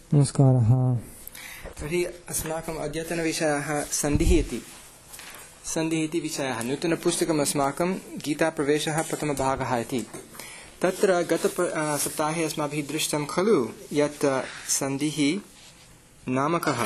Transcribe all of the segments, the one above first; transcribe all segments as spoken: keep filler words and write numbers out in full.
नमस्कारः। तर्हि अस्माकम् अद्यतनविषयः सन्धिः इति सन्धिः इति विषयः। नूतनपुस्तकम् अस्माकं गीताप्रवेशः प्रथमभागः इति। तत्र गत सप्ताहे अस्माभिः दृष्टं खलु यत् सन्धिः नामकः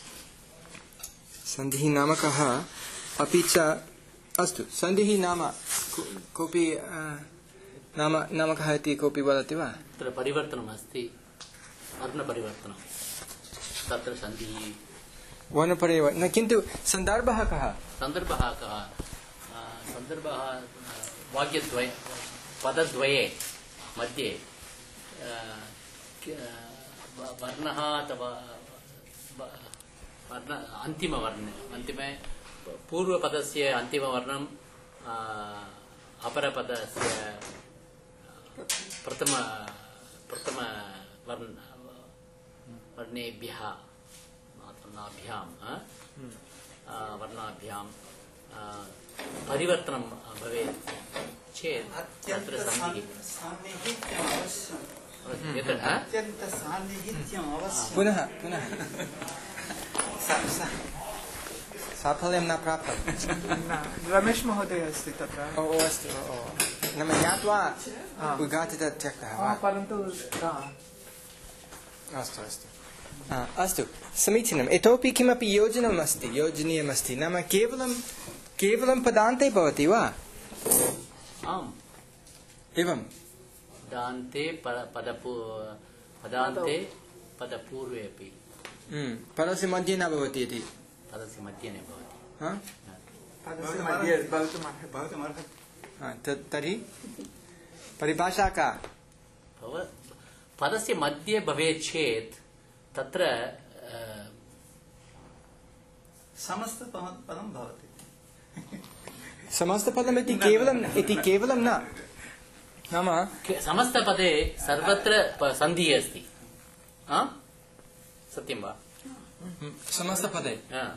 सन्धिः नामकः अपि च अस्तु सन्धिः नाम कोऽपि नाम नामकः इति कोऽपि वदति वा? तत्र परिवर्तनम् अस्ति, वर्णपरिवर्तनं, तत्र सन्धिः वर्णपरिवर्तनं, किन्तु सन्दर्भः कः? सन्दर्भः कः? सन्दर्भः वाक्यद्वये पदद्वये मध्ये वर्णः अथवा वर्ण अन्तिमवर्णे अन्तिमे पूर्वपदस्य अन्तिमवर्णम् अपरपदस्य प्रथम प्रथम वर्ण वर्णेभ्यः वर्णाभ्यां वर्णाभ्यां परिवर्तनं भवेत् चेत् तत्र पुनः पुनः साफल्यं न प्राप्तं। रमेश महोदय अस्ति तत्र। ओ अस्तु, नाम ज्ञात्वा उद्घाटित त्यक्तः वा? परन्तु अस्तु अस्तु अस्तु समीचीनम्। इतोपि किमपि योजनम् अस्ति, योजनीयमस्ति, नाम केवलं केवलं पदान्ते भवति वा? आम् एवं पदान्ते पदपू पदान्ते पदपूर्वे अपि पदस्य मध्ये न भवति इति। पदस्य मध्ये न भवति। तर्हि परिभाषा का? पदस्य मध्ये भवेत् चेत् तत्र समस्तपदं भवति। समस्तपदम् इति केवलम् इति केवलं न, नाम समस्तपदे सर्वत्र सन्धिः अस्ति। सत्यं वा? समस्तपदे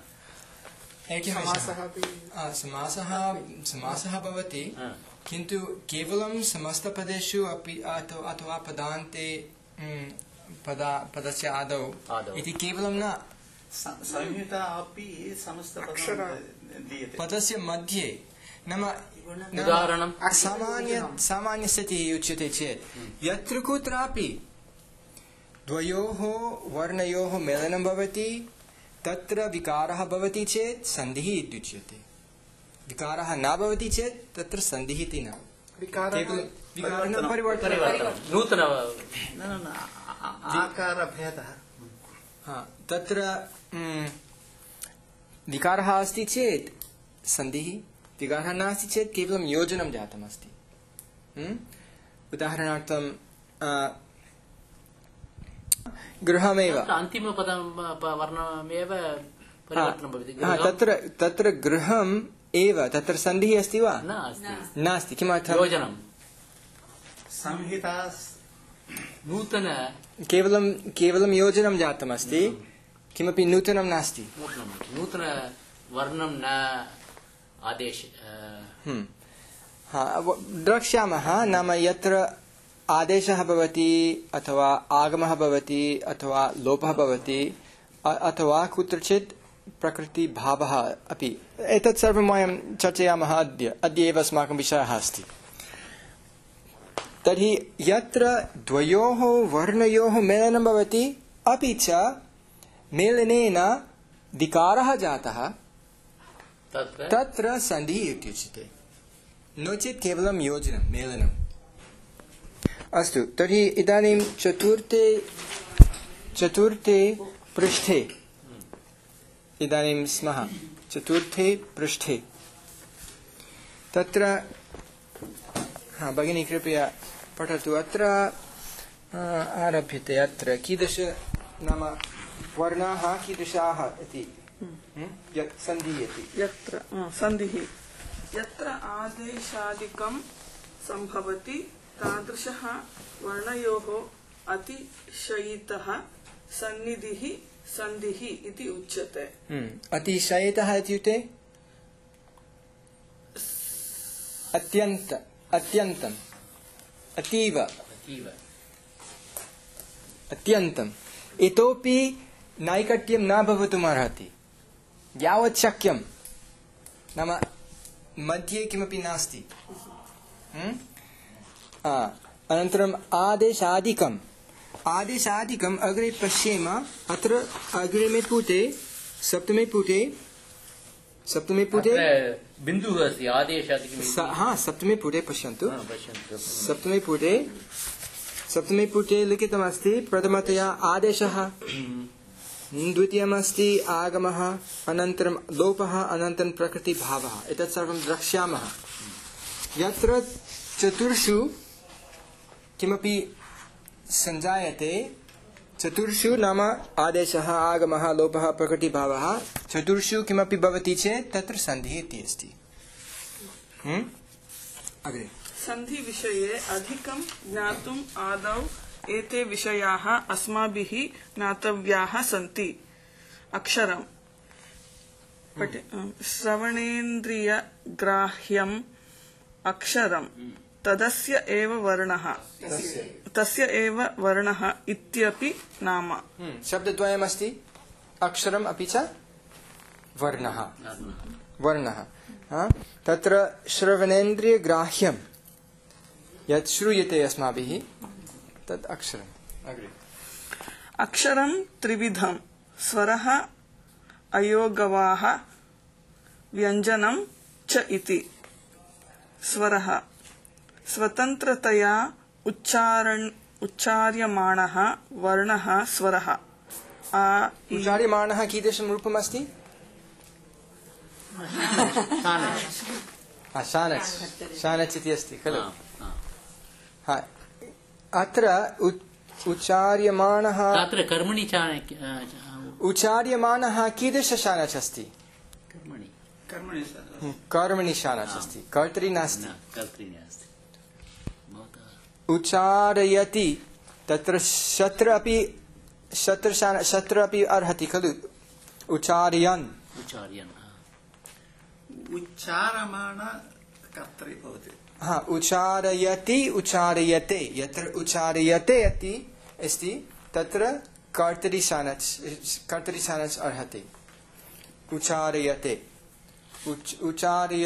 समासः समासः भवति, किन्तु केवलं समस्तपदेषु अपि अथवा पदान्ते पदा पदस्य आदौ इति केवलं न, संहिता अपि समस्तपदं दीयते पदस्य मध्ये। नाम उदाहरणं सामान्य सामान्यस्थितिः उच्यते चेत् यत्र कुत्रापि द्वयोः वर्णयोः मेलनं भवति तत्र विकारः भवति चेत् सन्धिः इत्युच्यते। विकारः न भवति चेत् तत्र सन्धिः इति न। विकारः परिवर्तनं नूतन आकारभेदः। तत्र विकारः अस्ति चेत् सन्धिः, विकारः नास्ति चेत् केवलं योजनं जातमस्ति। उदाहरणार्थं गृहमेव अन्तिमपदं वर्णमेव परिवर्तनं भवति। तत्र तत्र गृहम् एव तत्र सन्धिः अस्ति वा? नास्ति। किमर्थं? योजनं संहिता नूतन केवलं केवलं योजनं जातमस्ति, किमपि नूतनं नास्ति। नूतन वर्णं न आदेश द्रक्ष्यामः। नाम यत्र आदेशः भवति अथवा आगमः भवति अथवा लोपः भवति अथवा कुत्रचित् प्रकृतिभावः अपि, एतत् सर्वं वयं चर्चयामः अद्य अद्य एव अस्माकं विषयः अस्ति। तर्हि यत्र द्वयोः वर्णयोः मेलनं भवति अपि च मेलनेन विकारः जातः तत्र सन्धिः इत्युच्यते, नो चेत् केवलं योजनं मेलनम्। अस्तु, तर्हि इदानीं चतुर्थे चतुर्थे पृष्ठे इदानीं स्मः। चतुर्थे पृष्ठे तत्र हा भगिनी कृपया पठतु। अत्र आरभ्यते, अत्र कीदृश नाम वर्णाः कीदृशाः इति यत् सन्धिः इति। यत्र सन्धिः यत्र आदेशादिकं सम्भवति तादृशः वर्णयोः अतिशयितः सन्निधिः सन्धिः इति उच्यते। अतिशयितः इत्युक्ते अत्यन्त अत्यन्तम् अतीव अत्यन्तम् इतोपि नैकट्यं न भवितुमर्हति यावत् शक्यं नाम मध्ये किमपि नास्ति अनन्तरम् आदेशादिकम् आदेशादिकम् अग्रे पश्येम अत्र अग्रिमे पुटे सप्तमे पुटे सप्तमे पुटे बिन्दुः अस्ति आदेशादिकं हा सप्तमे पुटे पश्यन्तु पश्यन्तु सप्तमे पुटे सप्तमे पुटे लिखितमस्ति प्रथमतया आदेशः द्वितीयमस्ति आगमः अनन्तरं लोपः अनन्तरं प्रकृतिभावः एतत् सर्वं द्रक्ष्यामः यत्र चतुर्षु किमपि सञ्जायते चतुर्षु नाम आदेशः आगमः लोपः प्रकृतिभावः चतुर्षु किमपि भवति चेत् तत्र सन्धिः इति अस्ति अग्रे सन्धि विषये अधिकं ज्ञातुम् आदौ एते विषयाः अस्माभिः ज्ञातव्याः सन्ति अक्षरम् श्रवणेन्द्रियग्राह्यम् अक्षरम् तदस्य एव वर्णः तस्य एव वर्णः इत्यपि नाम शब्दद्वयमस्ति अक्षरम् अपि च वर्णः वर्णः तत्र श्रवणेन्द्रियग्राह्यं यत् श्रूयते अस्माभिः तत् अक्षरम् अग्रे अक्षरं त्रिविधं स्वरः अयोगवाः व्यञ्जनं च इति स्वरः स्वतन्त्रतया उच्चारण उच्चार्यमाणः वर्णः स्वरः उच्चार्यमाणः कीदृशं रूपमस्ति शानच् शानच् इति अस्ति खलु अत्र उच्चार्यमाणः अत्र कर्मणि उच्चार्यमाणः कीदृशशानच् अस्ति कर्मणि कर्मणि शानच् अस्ति कर्तरि नास्ति कर्तरि नास्ति उच्चारयति तत्र शत्र अपि शत्र शत्र अपि अर्हति खलु उच्चार्यन् उच्चार्यन् उच्चारमाण कर्तरि भवति हा उच्चारयति उच्चार्यते यत्र उच्चार्यते इति अस्ति तत्र कर्तरि शानच् कर्तरि शानच् अर्हति उच्चार्यते उच्चार्य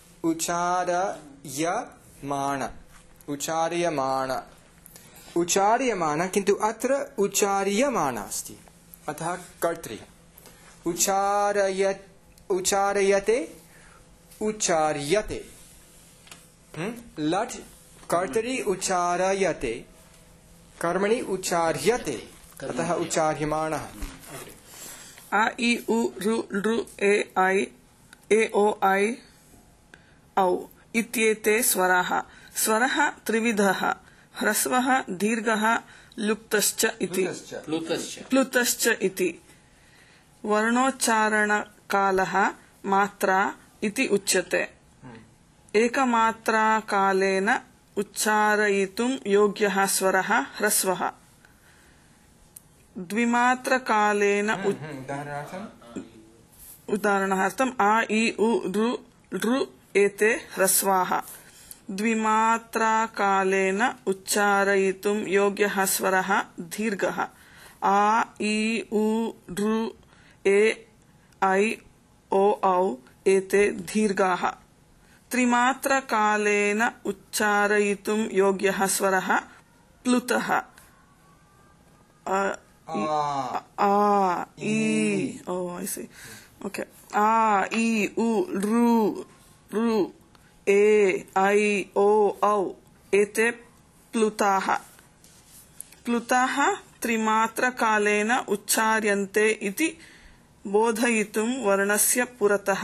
उच्चारयमाण उच्चार्यमाण उच्चार्यमाण किन्तु अत्र उच्चार्यमाण अस्ति अतः कर्तरि उच्चारय उच्चारयते उच्चार्यते लट् कर्तरि उच्चारयते कर्मणि उच्चार्यते अतः उच्चार्यमाणः आ इ उ रु लृ ए ऐ ए ओ ऐ औ इत्येते स्वराः स्वरः त्रिविधः ह्रस्वः दीर्घः लुप्तश्च इति प्लुतश्च इति वर्णोच्चारणकालः मात्रा इति उच्यते एकमात्राकालेन उच्चारयितुं योग्यः स्वरः ह्रस्वः द्विमात्रकालेन उदाहरणार्थम् आ इ उ रु लृ एते ह्रस्वाः द्विमात्राकालेन उच्चारयितुं योग्यः स्वरः दीर्घः आ इ उ रु ए ऐ ओ औ एते दीर्घाः त्रिमात्रकालेन उच्चारयितुं योग्यः स्वरः प्लुतः आ इ ओ ऐ सी ओके आ इ उ रु रु ए ऐ ओ औ एते प्लुताः प्लुताः त्रिमात्रकालेन उच्चार्यन्ते इति बोधयितुं वर्णस्य पुरतः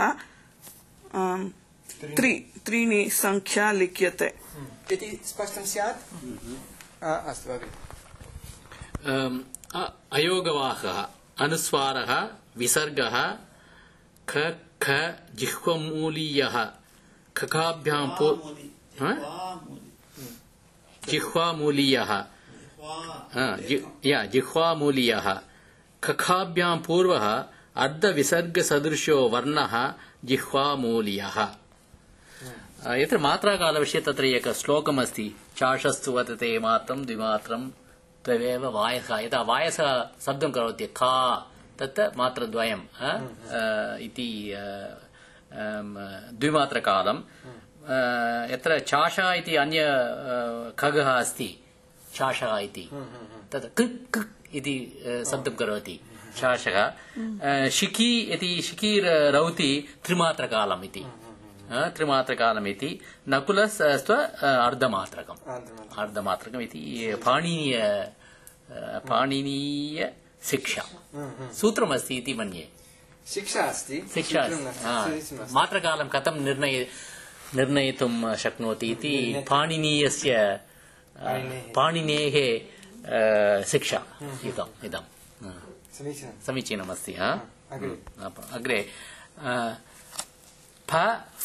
त्रि त्रीणि संख्या लिख्यते इति स्पष्टं स्यात् अस्तु अग्रे अयोगवाहः अनुस्वारः विसर्गः ख ख जिह्वमूलीयः खखाभ्यां पू जिह्वामूलीयः या जिह्वामूलीयः खखाभ्यां पूर्वः अर्धविसर्गसदृशो वर्णः जिह्वामूलीयः यत्र मात्राकालविषये तत्र एकः श्लोकमस्ति चाषस्तु वदते मात्रं द्विमात्रं तदेव वायः यदा वायसः शब्दं करोति खा तत् मात्रद्वयम् इति द्विमात्रकालं यत्र चाषा इति अन्य खगः अस्ति चाषः इति तत् कृक् कृक् इति शब्दं करोति चाषः शिखी इति शिखी रौति त्रिमात्रकालम् इति त्रिमात्रकालम् इति नकुलस् स्व अर्धमात्रकम् अर्धमात्रकम् इति पाणिनीय पाणिनीय शिक्षा सूत्रमस्ति इति मन्ये शिक्षा अस्ति शिक्षा मात्रकालं कथं निर्णय निर्णयितुं शक्नोति इति पाणिनीयस्य पाणिनेः शिक्षा इदम् इदं समीचीनमस्ति अग्रे फ फ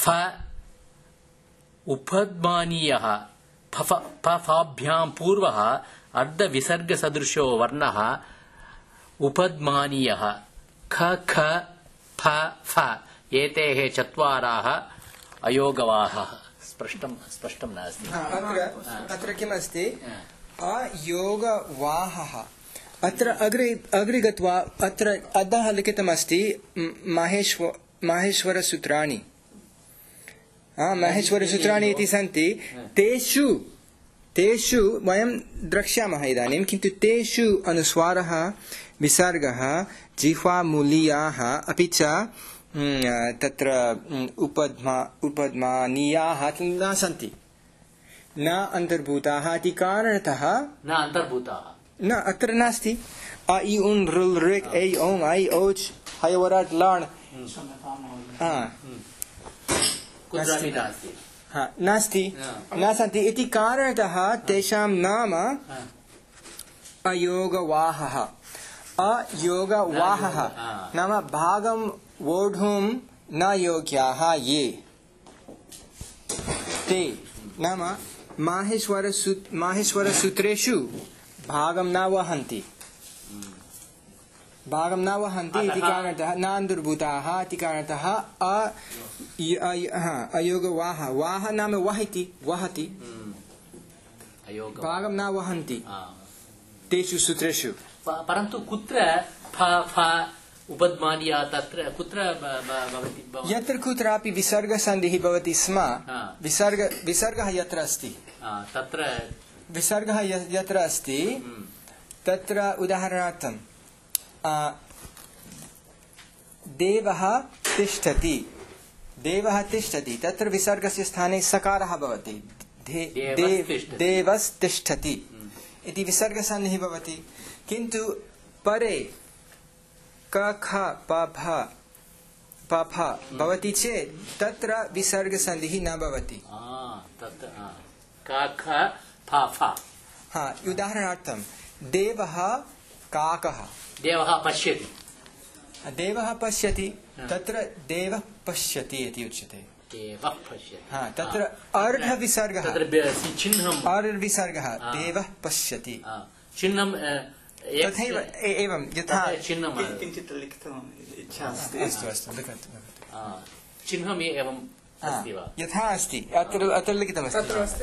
उपद्मानीयः फफाभ्यां पूर्वः अर्धविसर्गसदृशो वर्णः उपद्मानीयः ख ख फ फ एतेः चत्वाराः अयोगवाः स्पष्टं स्पष्टं नास्ति अत्र अत्र किमस्ति अयोगवाहः अत्र अग्रे अग्रे गत्वा अत्र अधः लिखितमस्ति माहेश्वर माहेश्वरसूत्राणि माहेश्वरसूत्राणि इति सन्ति तेषु तेषु वयं द्रक्ष्यामः इदानीं किन्तु तेषु अनुस्वारः विसर्गः जिह्वामूलीयाः अपि च तत्र उपद्मा उपद्मानीयाः न सन्ति न अन्तर्भूताः इति कारणतः न अन्तर्भूताः न अत्र नास्ति अ इ उन् ऋल् ऋक् ऐ औङ् ऐ औच् हयवराट् लाण् नास्ति न सन्ति इति कारणतः तेषां नाम अयोगवाहः अयोगवाहः नाम भागं वोढुं न योग्याः ये ते नाम माहेश्वरसूत्रेषु भागं न वहन्ति भागं न वहन्ति इति कारणतः न अन्तर्भूताः इति कारणतः अयोगवाह वाह नाम वहति वहति भागं न वहन्ति तेषु सूत्रेषु परन्तु कुत्र फ फ उपद्मानीया तत्र कुत्र भवति यत्र कुत्रापि विसर्गसन्धिः भवति स्म विसर्ग विसर्गः यत्र अस्ति तत्र विसर्गः यत्र अस्ति तत्र उदाहरणार्थं देवः तिष्ठति देवः तिष्ठति तत्र विसर्गस्य स्थाने सकारः भवति देवस्तिष्ठति इति विसर्गसन्धिः भवति किन्तु परे क ख प फ प फ भवति चेत् तत्र विसर्गसन्धिः न भवति उदाहरणार्थं देवः काकः देवः पश्यति देवः पश्यति तत्र देवः पश्यति इति उच्यते देवः पश्यति तत्र अर्धविसर्गः चिह्नम् अर्धविसर्गः देवः पश्यति चिह्नं तथैव एवं यथा किञ्चित् लिखितुम् इच्छा अस्ति अस्तु अस्तु लिखतु चिह्नम् एवं अस्ति वा यथा अस्ति अत्र अत्र लिखितमस्ति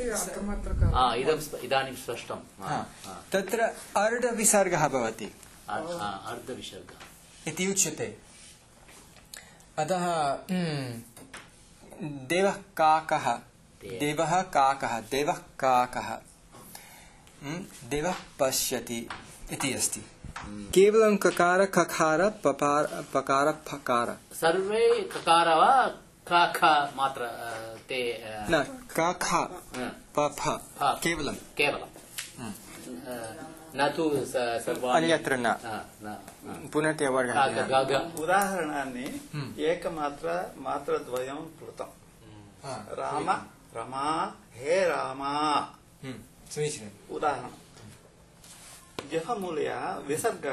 इदानीं स्पष्टं तत्र अर्धविसर्गः भवति अर्धविसर्गः इति उच्यते अतः देवः काकः देवः काकः देवः काकः देवः पश्यति इति अस्ति केवलं ककार खकार पपार पकार फकार सर्वे ककार वा काख मात्र ते न काख पफ केवलं केवलं न तु अन्यत्र न पुनः वर्गः उदाहरणानि एकमात्र मात्रद्वयं कृतं राम रमा हे रामा समीचीनम् उदाहरणं जहमूल्य विसर्ग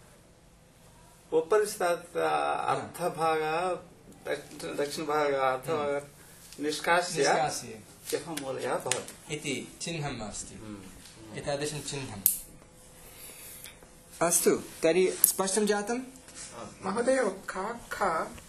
उपरिष्टात् अर्थभाग दक्षिणभाग अर्थभाग निष्कास्य जहमूल्य भवति इति चिह्नम् अस्ति एतादृशं चिह्नम् अस्तु तर्हि स्पष्टं जातं महोदय खा खा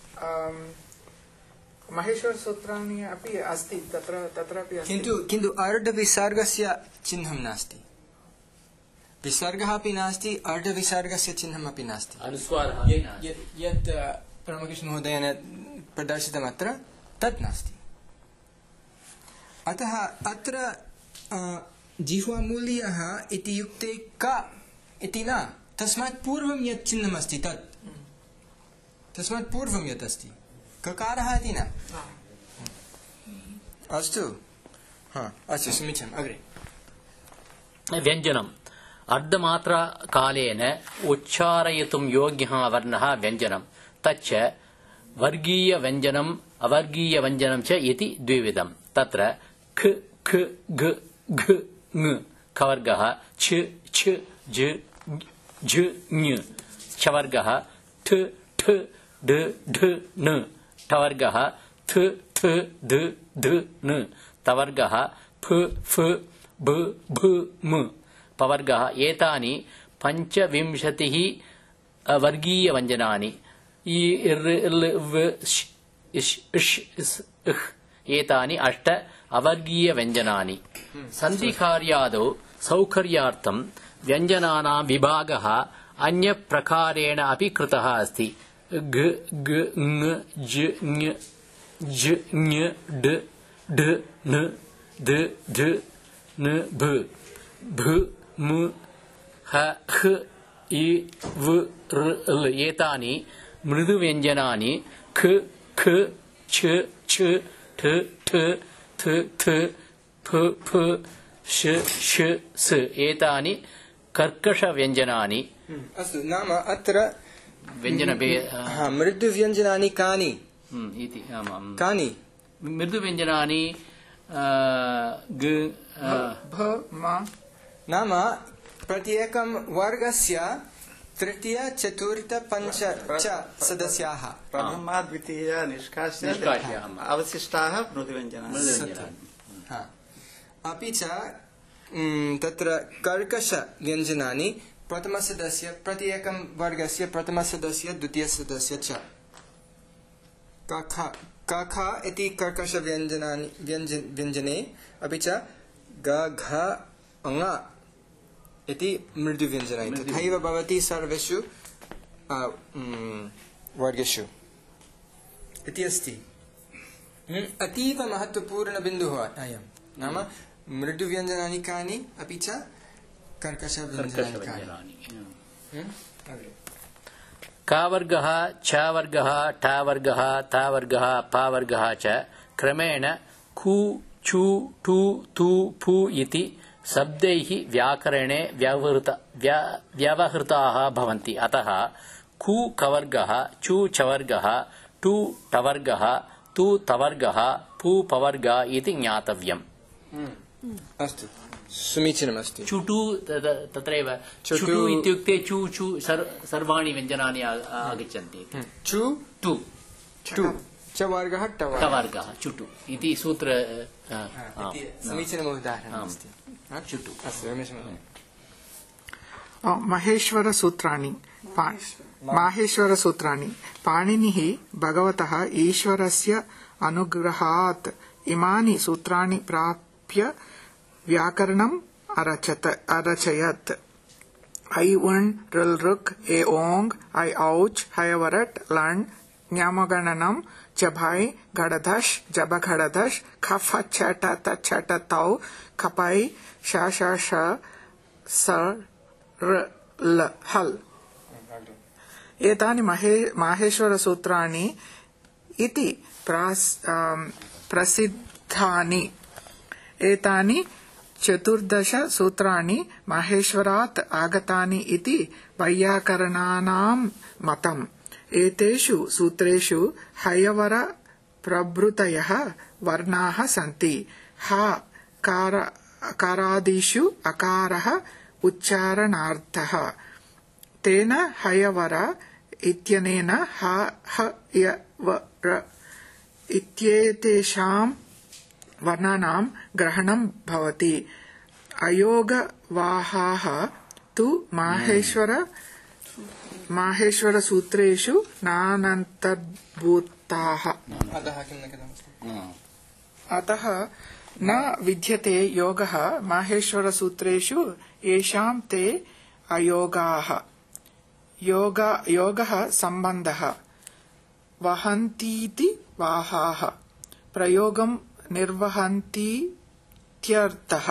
महेश्वरसूत्राणि अपि अस्ति तत्र तत्रापि अस्ति किन्तु किन्तु अर्धविसर्गस्य चिह्नं नास्ति विसर्गः अपि नास्ति अर्धविसर्गस्य चिह्नमपि नास्ति अनुस्वारः यत् यत् परमकृष्णमहोदयेन प्रदर्शितम् अत्र तत् नास्ति अतः अत्र जिह्वामूल्यः इति युक्ते क इति न तस्मात् पूर्वं यत् चिह्नमस्ति तत् तस्मात् पूर्वं यत् अस्ति ककारः इति न अस्तु हा अस्तु समीचीनम् अग्रे व्यञ्जनम् अर्धमात्राकालेन उच्चारयितुं योग्यः वर्णः व्यञ्जनं तच्च वर्गीयव्यञ्जनम् अवर्गीयव्यञ्जनं च इति द्विविधम् तत्र ख ख ग घ ङ खवर्गः छ छ ज झ ञ छवर्गः ठ ठ ढ ढ ण ठवर्गः थ थ ध ध न तवर्गः फ फ ब भ म पवर्गः एतानि पञ्चविंशतिः वर्गीयव्यञ्जनानि एतानि अष्ट अवर्गीयव्यञ्जनानि सन्धिकार्यादौ सौकर्यार्थं व्यञ्जनानां विभागः अन्यप्रकारेण अपि कृतः अस्ति घ ग ङ ज ञ ज ञ ड ढ न ध ध न भ भ म ह ख इ व र ल एतानि मृदुव्यञ्जनानि ख ख छ छ ठ ठ थ थ फ फ श श स एतानि कर्कषव्यञ्जनानि अस्तु नाम अत्र व्यञ्जनभे मृदुव्यञ्जनानि कानि इति आमां कानि मृदुव्यञ्जनानि ग भ म नाम प्रत्येकं वर्गस्य तृतीय चतुर्थ पञ्च च सदस्याः प्रथमा द्वितीया निष्कास्य निष्कास्य, अवशिष्टाः मृदुव्यञ्जनानि हा अपि च तत्र कर्कषव्यञ्जनानि प्रथमसदस्य प्रत्येकं वर्गस्य प्रथमसदस्य द्वितीयसदस्य च कख कख इति कर्कषव्यञ्जनानि व्यञ्जने अपि च ग घ ङ इति मृदुव्यञ्जनानि तथैव भवति सर्वेषु वर्गेषु इति अस्ति अतीव महत्वपूर्णबिन्दुः अयं नाम मृदुव्यञ्जनानि कानि अपि च कर्कषव्यञ्जनानि कानि कावर्गः छवर्गः टावर्गः तावर्गः पावर्गः च क्रमेण कु चु टु तु फु इति शब्दैः व्याकरणे व्यवहृत व्यवहृताः भवन्ति अतः कु कवर्गः चु चवर्गः टु टवर्गः तु तवर्गः पु पवर्गः इति ज्ञातव्यम् अस्तु समीचीनमस्ति चुटु तत्रैव चुटु इत्युक्ते चु चु सर्वाणि व्यञ्जनानि आगच्छन्ति चु टु टु चवर्गः टवर्गः चुटु इति सूत्र समीचीनम् उदाहरणम् अस्ति चुटु अस्तु रमेशमहोदय महेश्वरसूत्राणि माहेश्वरसूत्राणि पाणिनिः भगवतः ईश्वरस्य अनुग्रहात् इमानि सूत्राणि प्राप्य व्याकरणम् अरचत अरचयत् ऐ उण् ऋल् ऋक् ए ओङ् ऐ औच् हयवरट् लण् ञमगणनं जभै घडधश् जबघडधश् खफ छट तच्छट तौ खपै श श श स र ल हल् एतानि माहेश्वरसूत्राणि इति प्रसिद्धानि एतानि चतुर्दश सूत्राणि माहेश्वरात् आगतानि इति वैयाकरणानां मतम् एतेषु सूत्रेषु हयवर प्रभृतयः वर्णाः सन्ति ह कार कारादिषु अकारः उच्चारणार्थः तेन हयवर इत्यनेन ह ह य व र इत्येतेषां वर्णानां ग्रहणं भवति अयोगवाहाः तु माहेश्वर माहेश्वरसूत्रेषु नानन्तर्भूताः अतः न विद्यते योगः माहेश्वरसूत्रेषु येषां ते अयोगाः योग योगः सम्बन्धः वहन्तीति वाहाः प्रयोगं निर्वहन्तीत्यर्थः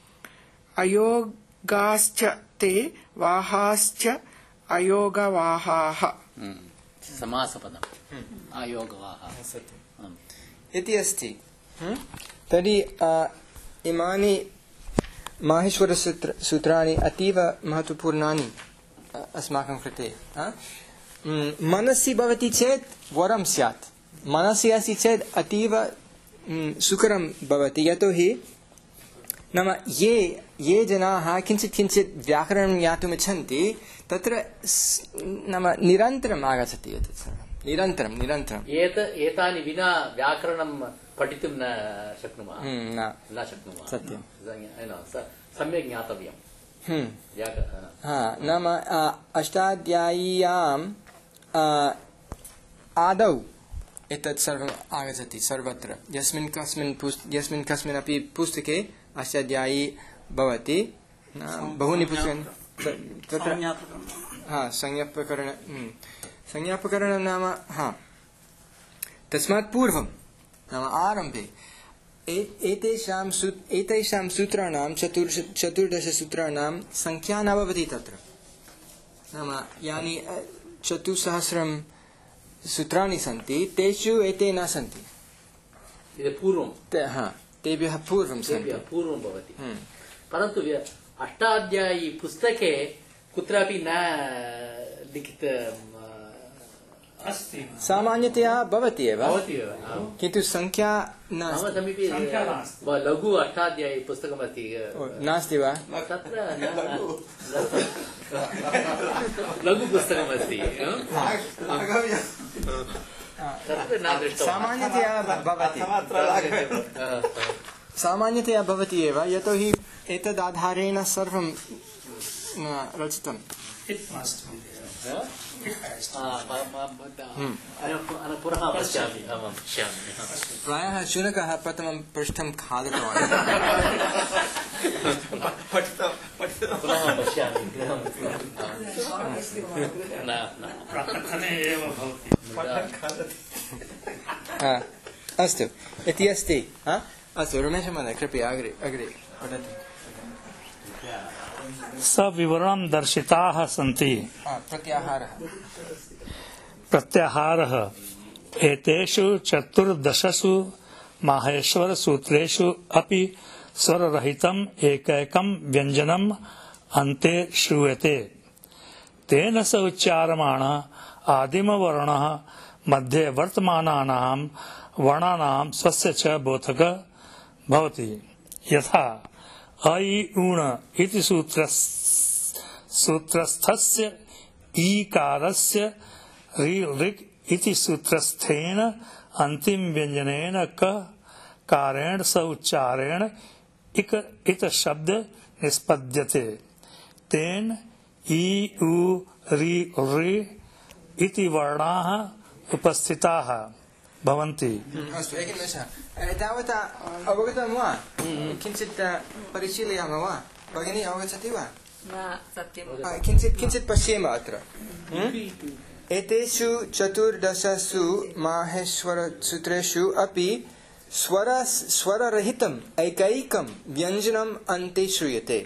अयोगाश्च ते वाहाश्च अयोगवाहाः समासपदम् अयोगवाहाः इति अस्ति। तर्हि इमानि माहेश्वरसूत्राणि अतीव महत्वपूर्णानि अस्माकं कृते। मनसि भवति चेत् वरं स्यात्, मनसि अस्ति चेत् अतीव सुकरं भवति, यतोहि नाम ये ये जनाः किञ्चित् किञ्चित् व्याकरणं ज्ञातुम् इच्छन्ति तत्र नाम निरन्तरम् आगच्छति एतत् सर्वं निरन्तरं निरन्तरम् एत एतानि विना व्याकरणं पठितुं न शक्नुमः न न शक्नुमः सत्यं सम्यक् ज्ञातव्यं। हा नाम अष्टाध्याय्याम् आदौ एतत् सर्वम् आगच्छति सर्वत्र यस्मिन् कस्मिन् यस्मिन् कस्मिन्नपि पुस्तके अष्टाध्यायी भवति। बहूनि पुस्तकानि तत्र हा संज्ञाप्रकरण संज्ञाप्रकरणं नाम हा तस्मात् पूर्वं नाम आरम्भे एतेषां एतेषां सूत्राणां चतुर् चतुर्दश सूत्राणां संख्या न भवति तत्र। नाम यानि चतुस्सहस्रं सूत्राणि सन्ति तेषु एते न सन्ति, पूर्वं हा तेभ्यः पूर्वं सन्ति, पूर्वं भवति। परन्तु अष्टाध्यायी पुस्तके कुत्रापि न लिखितं अस्ति, सामान्यतया भवति एव, किन्तु संख्या मम समीपे लघु अष्टाध्यायी पुस्तकमस्ति नास्ति वा? तत्र लघु पुस्तकमस्ति सामान्यतया भवति सामान्यतया भवति एव, यतोहि एतदाधारेण सर्वं रचितम्। प्रायः शुनकः प्रथमं पृष्ठं खादितवान्। अस्तु इति अस्ति। अस्तु रमेशमहोदय कृपया अग्रे अग्रे पठतु। सविवरणं दर्शिताः सन्ति। प्रत्याहारः प्रत्याहारः एतेषु चतुर्दशसु माहेश्वरसूत्रेषु अपि स्वररहितम् एकैकं व्यञ्जनम् अन्ते श्रूयते। तेन स उच्चार्यमाणः आदिमवर्णः मध्ये वर्तमानानां वर्णानां स्वस्य च बोधकः भवति। यथा अ इ ऊण इति सूत्रस्थस्य ईकारस्य ऋक् इति सूत्रस्थेन अन्तिम व्यञ्जनेन क कारेण स उच्चारेण इक इत शब्द निष्पद्यते। तेन इ उ रि ऋ इति वर्णाः उपस्थिताः भवन्ति। अस्तु एकनिमेषः, एतावता अवगतं वा? किञ्चित् परिशीलयामः वा? भगिनी अवगच्छति वा? किञ्चित् किञ्चित् पश्येम अत्र। एतेषु चतुर्दशसु माहेश्वरसूत्रेषु अपि स्वर स्वररहितम् एकैकं व्यञ्जनम् अन्ते श्रूयते।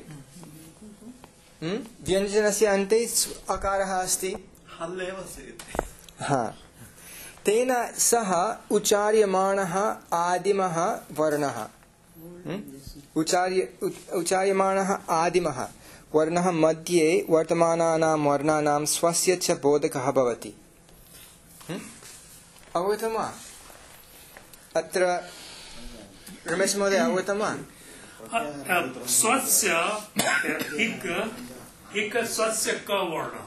व्यञ्जनस्य अन्ते अकारः अस्ति। हा तेन सह उच्चार्यमाणः आदिमः वर्णः उच्चार्य उच्चार्यमाणः आदिमः वर्णः मध्ये वर्तमानानां वर्णानां स्वस्य च बोधकः भवति। अवगतं वा? अत्र रमेश महोदय अवगतं वा? स्वस्य एक एक स्वस्य क वर्णः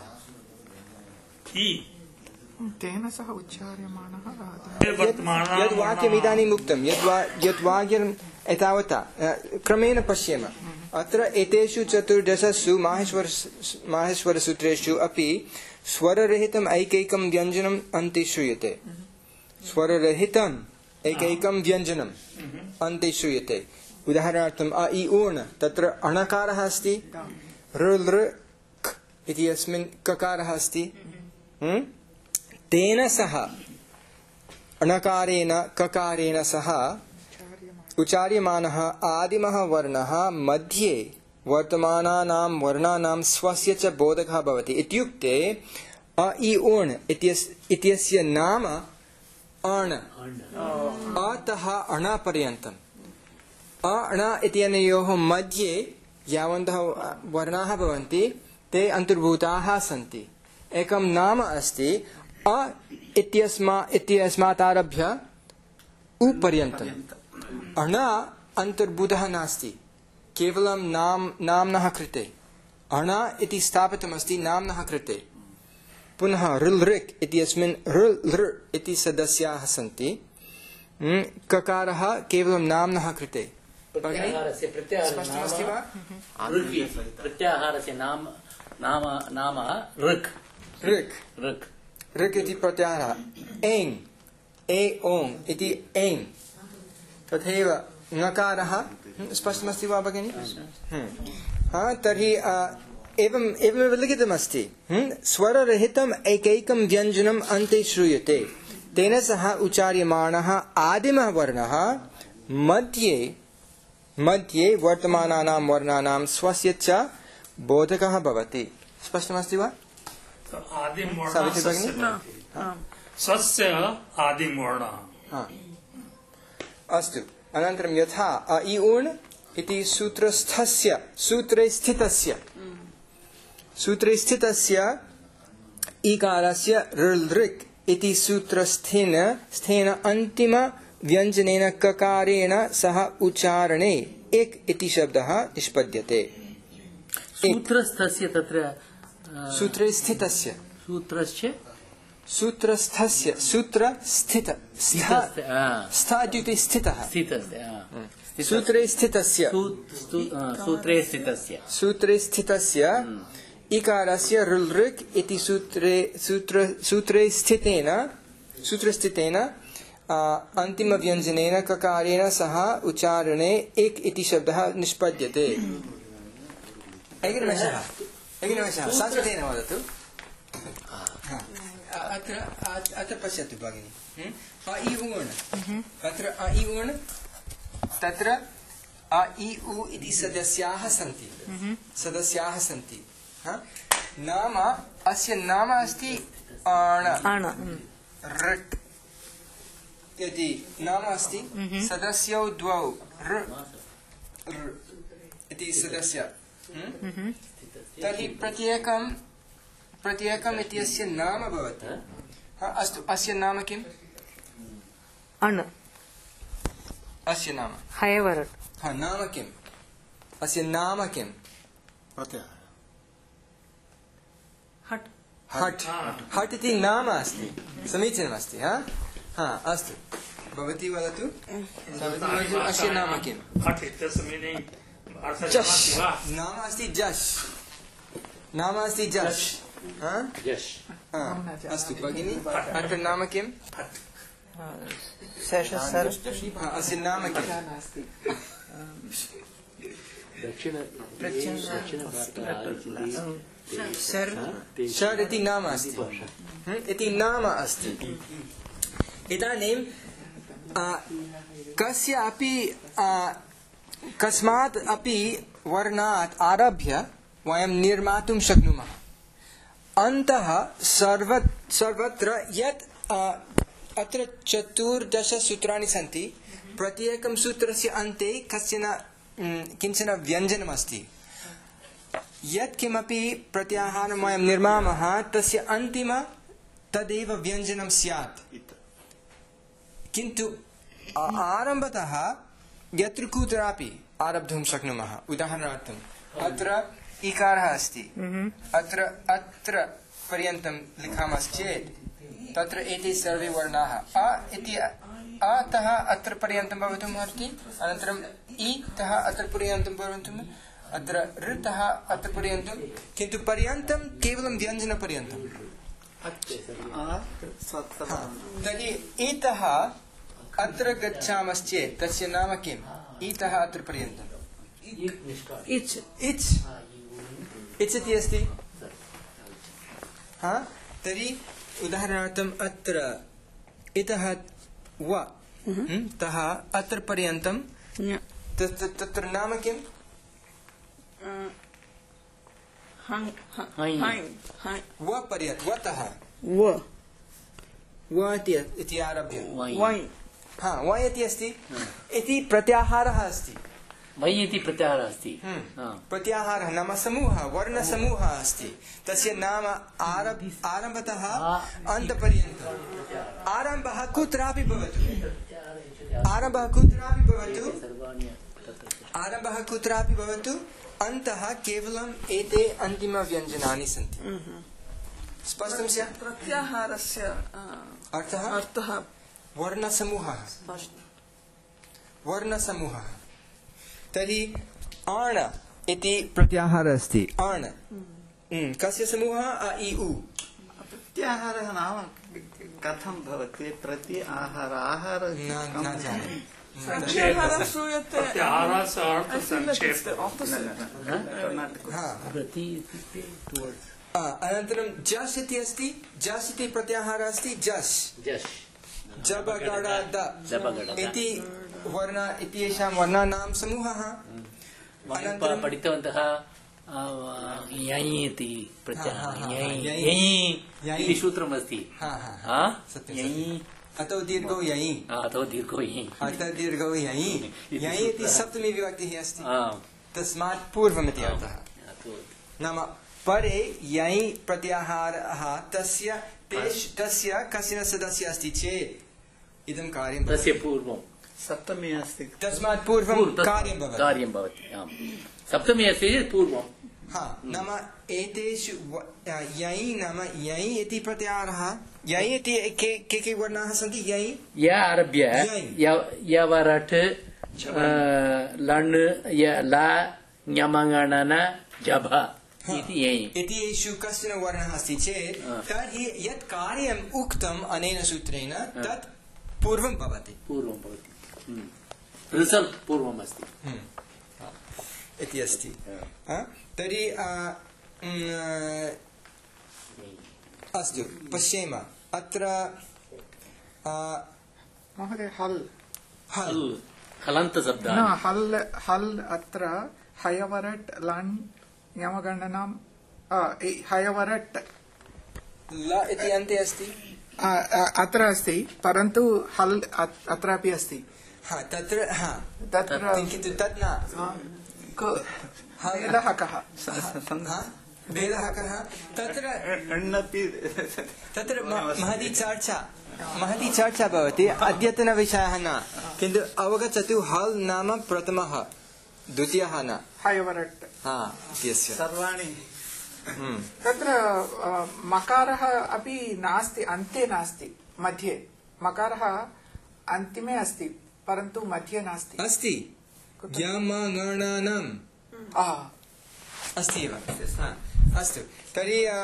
तेन सह उच्चार्यमाणः यद् वाक्यम् इदानीम् उक्तं यद् वाक्यम् एतावता क्रमेण पश्येम। अत्र एतेषु चतुर्दशसु माहेश्वर माहेश्वरसूत्रेषु अपि स्वररहितम् एकैकं व्यञ्जनम् अन्ते श्रूयते। स्वररहितम् एकैकं व्यञ्जनम् अन्ते श्रूयते। उदाहरणार्थम् अ इ ऊर्ण तत्र अणकारः अस्ति, ऋ लृ ख इति अस्मिन् ककारः अस्ति, तेन सह णकारेण ककारेण सह उच्चार्यमानः आदिमः वर्णः मध्ये वर्तमानानां वर्णानां स्वस्य च बोधकः भवति। इत्युक्ते अ इ ऊण् इत्यस्य नाम अण्, अतः अण पर्यन्तम्, अ अण इत्यनयोः मध्ये यावन्तः वर्णाः भवन्ति ते अन्तर्भूताः सन्ति। एकं नाम अस्ति अ इत्यस्मा इत्यस्मात् आरभ्य उ पर्यन्तम्। अण अन्तर्भूतः नास्ति, केवलं नाम नाम्नः कृते अण इति स्थापितमस्ति नाम्नः कृते। पुनः ऋल् ऋक् इत्यस्मिन् ऋल् लृ इति सदस्याः सन्ति, ककारः केवलं नाम्नः कृते। प्रत्याहारस्य स्पष्टमस्ति वा? प्रत्याहारस्य नाम नाम नाम ऋक् ऋक् ऋक् ऋक् इति प्रत्याहारः। एङ् ए ओङ् इति एङ्, तथैव ङकारः स्पष्टमस्ति वा भगिनि? हाँ, तर्हि एवं एवमेव लिखितमस्ति, स्वररहितम् एकैकं व्यञ्जनम् अन्ते श्रूयते, तेन सह उच्चार्यमाणः आदिमः वर्णः मध्ये मध्ये वर्तमानानां वर्णानां स्वस्य च बोधकः भवति। स्पष्टमस्ति वा? सावित्री भगिनी? स्वस्य आदिमवर्णः। हाँ, अस्तु। अनन्तरं यथा अ इ ऊण् इति सूत्रस्थस्य सूत्रे स्थितस्य सूत्रे स्थितस्य ईकारस्य ऋल् ऋक् इति सूत्रस्थेन स्थेन अन्तिम व्यञ्जनेन ककारेण सह उच्चारणे एक इति शब्दः निष्पद्यते। सूत्रस्थस्य तत्र सूत्रे स्थितस्य सूत्रस्य सूत्रस्थस्य सूत्र स्थित स्थ इत्युक्ते स्थितः सूत्रे स्थितस्य सूत्रे स्थितस्य सूत्रे स्थितस्य इकारस्य ऋल् ऋक् इति सूत्रे सूत्र सूत्रे स्थितेन सूत्रस्थितेन अन्तिमव्यञ्जनेन ककारेण सह उच्चारणे एक इति शब्दः निष्पद्यते। एकनिमेषः एकनिमेषः संस्कृतेन वदतु। अत्र अत्र पश्यतु भगिनि, अ इ ऊण्, अत्र अ इ ऊण्, तत्र अ इ उ इति सदस्याः सन्ति सदस्याः सन्ति नाम अस्य नाम अस्ति अण ऋक् इति नाम अस्ति। सदस्यौ द्वौ ऋ इति सदस्य, तर्हि प्रत्येकं प्रत्येकम् इत्यस्य नाम भवति। अस्तु, अस्य नाम किम्? अण्। अस्य नाम हयवरट्। हा, नाम किम्? अस्य नाम किम्? हट्। हट् हट् इति नाम अस्ति, समीचीनमस्ति। हा हा अस्तु, भवती वदतु। अस्य नाम किम्? हट् इत्यस्य मीनिङ्ग् जश्। नाम अस्ति जश्, नाम अस्ति जश्। अस्तु भगिनि, अत्र नाम किम्? अस्य नाम किम्? शर् इति नाम अस्ति, इति नाम अस्ति। इदानीं कस्य अपि कस्मात् अपि वर्णात् आरभ्य वयं निर्मातुं शक्नुमः। अन्तः सर्व सर्वत्र यत् अत्र चतुर्दश सूत्राणि सन्ति, प्रत्येकं सूत्रस्य अन्ते कश्चन किञ्चन व्यञ्जनमस्ति। यत् किमपि प्रत्याहारं वयं निर्मामः तस्य अन्तिम तदेव व्यञ्जनं स्यात्। किन्तु आरम्भतः यत्र कुत्रापि आरब्धुं शक्नुमः। उदाहरणार्थम् अत्र इकारः अस्ति, अत्र अत्र पर्यन्तं लिखामश्चेत् तत्र एते सर्वे वर्णाः अ इति अतः अत्र पर्यन्तं भवितुम् अर्हति, अनन्तरम् इतः अत्र पर्यन्तं भवितुम्, अत्र ऋतः अत्र पर्यन्तं, किन्तु पर्यन्तं केवलं व्यञ्जनपर्यन्तं। तर्हि इतः अत्र गच्छामश्चेत् तस्य नाम किम्? इतः अत्र पर्यन्तम् इच् इच् इच् इति अस्ति। हा तर्हि उदाहरणार्थम् अत्र इतः व तः अत्र पर्यन्तं ञ तत्र नाम किम् हं हैं। हैं हैं व पर्यन्तं वतः व व इति आरभ्य वै हा व इति अस्ति इति प्रत्याहारः अस्ति वै इति प्रत्याहारः अस्ति प्रत्याहारः नाम समूहः वर्णसमूहः अस्ति तस्य नाम आरभ आरम्भतः अन्तपर्यन्तम् आरम्भः कुत्रापि भवतु आरम्भः कुत्रापि भवतु आरम्भः कुत्रापि भवतु अन्तः केवलम् एते अन्तिमव्यञ्जनानि सन्ति स्पष्टं स्यात् प्रत्याहारस्य अर्थः अर्थः वर्णसमूहः वर्णसमूहः तर्हि अण इति प्रत्याहारः अस्ति अण कस्य समूहः अ इ उ प्रत्याहारः नाम कथं भवति प्रति आहार आहार न न जाने प्रत्याहारः श्रूयते प्रत्याहारः स अर्थ I feel like it's संक्षेप the opposite. हा प्रति इत्युक्ते टुवर्ड्स् आ, अनन्तरं जस् इति अस्ति जस् इति प्रत्याहारः अस्ति जस् जश् जबगडद जबगडद इति वर्ण इत्येषां वर्णानां समूहः वयं प- पठितवन्तः आ, यै इति प्रत्याहारः हा, हा, यै यै। यै यै। इति सूत्रमस्ति हा हा हा? सत्यं, यै अतो दीर्घो ययि आ, अथवा दीर्घो यै अतः दीर्घो ययि ययि इति सप्तमी विभक्तिः अस्ति आ, तस्मात् पूर्वमिति अर्थः अथवा नाम परे ययि प्रत्याहारः तस्य तेषु तस्य कश्चन सदस्य अस्ति चेत् इदं कार्यं तस्य पूर्वं सप्तमी अस्ति तस्मात् पूर्वं पूर्व- तत् कार्यं भवति कार्यं भवति आम्। सप्तमी अस्ति चेत् पूर्वं हा नाम एतेषु व- ययि नाम ययि इति प्रत्याहारः ययि इति के के के वर्णाः सन्ति ययि य आरभ्य यै। य- यवरट् आ, लण् य- ला ञमगणन जभ इति यै इति येषु कश्चन वर्णः अस्ति चेत् तर्हि यत् कार्यम् उक्तम् अनेन सूत्रेण तत् पूर्वं भवति पूर्वं भवति रिसल्ट् पूर्वम् अस्ति इति अस्ति हा? तर्हि आ, म्, अस्तु पश्येम अत्र आ, महोदय हल् हल् हलन्तशब्दः न हल् हल् अत्र हयवरट् लण् यमगणनां अ, इ- हयवरट् ल इति अन्ते अस्ति अ, अ, अत्र अस्ति परन्तु हल् अ- अत्रापि अस्ति हा तत्र हा तत्र किन्तु तत् न क- भेदः कः हा? भेदः कः तत्र अण्णपि तत्र म- महती चर्चा महती चर्चा भवति अद्यतनविषयः न किन्तु अवगच्छतु हल् नाम प्रथमः द्वितीयः न हयवरट् हा इत्यस्य सर्वाणि हम्म। तत्र अ, मकारः अपि नास्ति अन्ते नास्ति मध्ये मकारः अन्तिमे अस्ति परन्तु मध्ये नास्ति अस्ति यमगणानाम् आ, अस्ति एव हा, अस्तु तर्हि अ,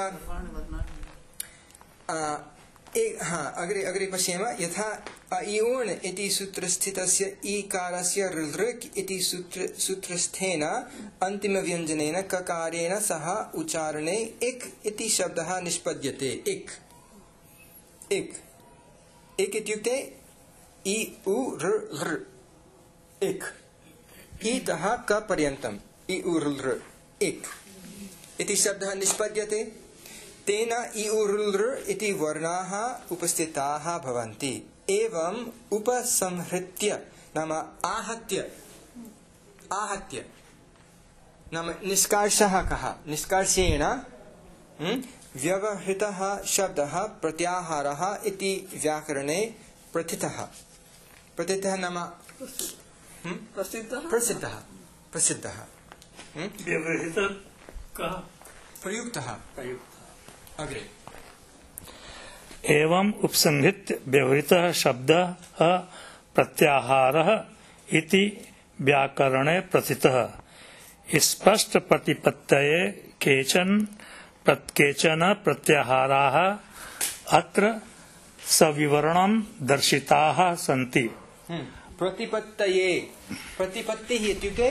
अ, ए- हा अग्रे अग्रे पश्येम यथा अयोण् इति सूत्रस्थितस्य ईकारस्य ऋक् इति सूत्र सूत्रस्थेन अन्तिमव्यञ्जनेन ककारेण सह उच्चारणे इक् इति शब्दः निष्पद्यते इक् इक् इक् इत्युक्ते इ उ ऋ लृ इक् इतः क पर्यन्तम् इ उ ऋ लृ इक् इति शब्दः निष्पद्यते तेन इ उ ऋ लृ इति वर्णाः उपस्थिताः भवन्ति एवम् उपसंहृत्य नाम आहत्य आहत्य नाम निष्कर्षः कः निष्कर्षेण हम्म, व्यवहृतः शब्दः प्रत्याहारः इति व्याकरणे प्रथितः प्रथितः नाम हम्म, प्रसिद्धः प्रसिद्धः प्रसिद्धः हम्म, व्यवहित कः प्रयुक्तः अग्रे एवं उपसंहृत्य व्यवहृतः शब्दः प्रत्याहारः इति व्याकरणे प्रथितः स्पष्ट प्रतिपत्तये केचन प्रत- केचन प्रत्याहाराः अत्र सविवरणं दर्शिताः सन्ति हम्म, प्रतिपत्तये प्रतिपत्तिः इत्युक्ते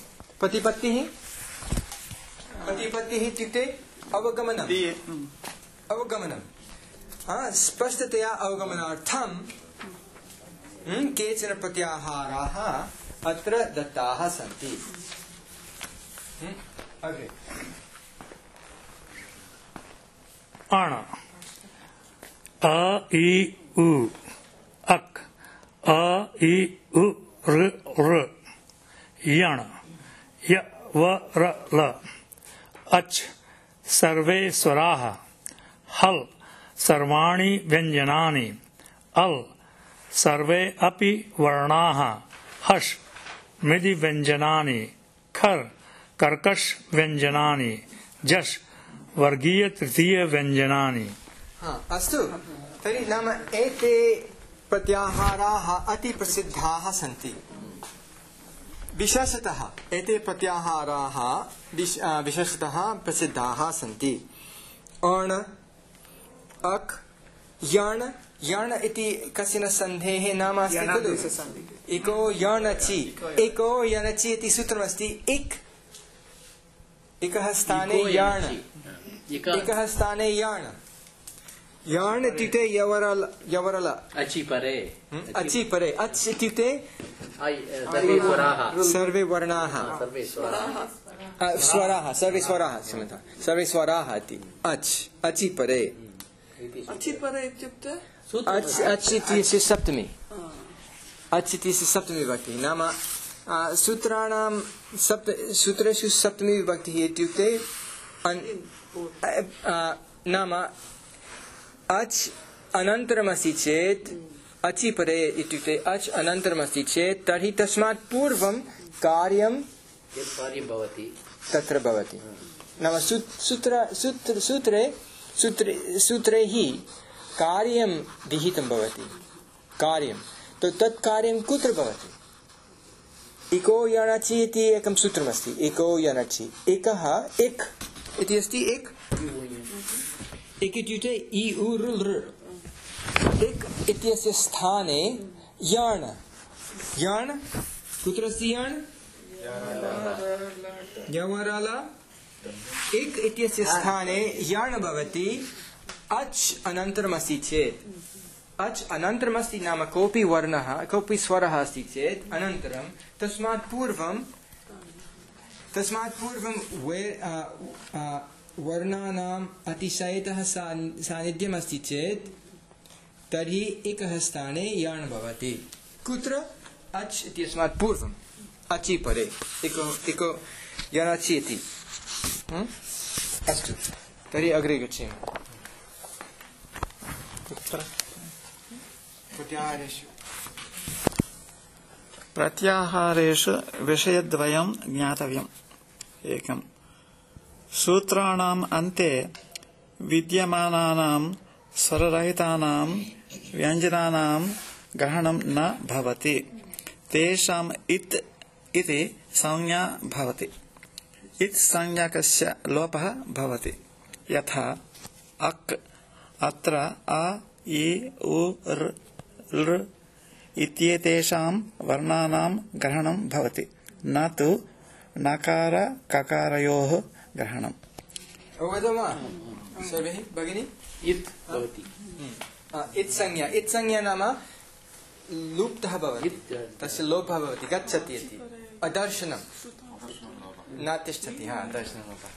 प्रतिपत्तिः प्रतिपत्तिः इत्युक्ते अवगमनं अवगमनम् स्पष्टतया अवगमनार्थं केचन प्रत्याहाराः अत्र दत्ताः सन्ति। अग्रे अण अ इ उ अक अ इ उ ऋ ऋ यण य व र ल अच सर्वे स्वराः हल सर्वाणि व्यञ्जनानि अल सर्वे अपि वर्णाः हश मृदि व्यञ्जनानि खर कर्कश व्यञ्जनानि जश वर्गीय तृतीय व्यञ्जनानि। हाँ, अस्तु तर्हि नाम एते प्रत्याहाराः अति प्रसिद्धाः सन्ति। विशेषतः एते प्रत्याहाराः विशेषतः प्रसिद्धाः सन्ति। अण अक यण यण इति कश्चन सन्धेः नाम अस्ति खलु। इको यणचि इको यणचि इति सूत्रमस्ति। इक् एकः स्थाने यण एकः स्थाने यण यण इत्युक्ते यवरल यवरल अचि परे अचि परे अच् इत्युक्ते सर्वे वर्णाः स्वराः सर्वे स्वराः क्षम्यतां सर्वे स्वराः इति अच् अचि परे अच्छी परे इत्युक्ते अच् अच् इत्यस्य सप्तमी अच् इत्यस्य सप्तमी विभक्तिः नाम सूत्राणां सप्त सूत्रेषु सप्तमी विभक्तिः इत्युक्ते नाम अच् अनन्तरमस्ति चेत् अचि परे इत्युक्ते अच् अनन्तरमस्ति चेत् तर्हि तस्मात् पूर्वं कार्यं भवति तत्र भवति। नाम सूत्र सूत्र सूत्रे सूत्रे सूत्रे हि कार्यं विहितं भवति। कार्यं तो तत् कार्यं कुत्र भवति? इको यणचि इति एकं सूत्रमस्ति। इको यणचि एकः इक् इति अस्ति। इक् इक् इत्युक्ते इ उ ऋ ऋ इक् इत्यस्य स्थाने यण यण कुत्र अस्ति? यण यवरल इक् इत्यस्य स्थाने यण भवति। अच् अनन्तरमस्ति चेत् अच् अनन्तरमस्ति नाम कोऽपि वर्णः कोऽपि स्वरः अस्ति चेत् अनन्तरं तस्मात् पूर्वं तस्मात् पूर्वं वर्णानाम् अतिशयतः सान्निध्यम् अस्ति चेत् तर्हि एकः स्थाने यण भवति। कुत्र? अच् इत्यस्मात् पूर्वम् अचि परे इको इको यणचि इति। अस्तु तर्हि अग्रे गच्छेम। प्रत्याहारेषु प्रत्याहारेषु विषयद्वयं ज्ञातव्यम्। एकं सूत्राणाम् अन्ते विद्यमानानां स्वररहितानां व्यञ्जनानां ग्रहणं न भवति। तेषाम् इत् इति संज्ञा भवति। इत् संज्ञकस्य लोपः भवति। यथा अक् अत्र अ इ उ ऋ लृ इत्येतेषां वर्णानां ग्रहणं भवति न तु नकार ककारयोः ग्रहणम्। अवगतं वा सर्वैः भगिनी? इत् भवति। इत् संज्ञा इत् संज्ञा नाम लुप्तः भवति तस्य लोपः भवति गच्छति इति अदर्शनं न तिष्ठति। हा दर्शनलोपः।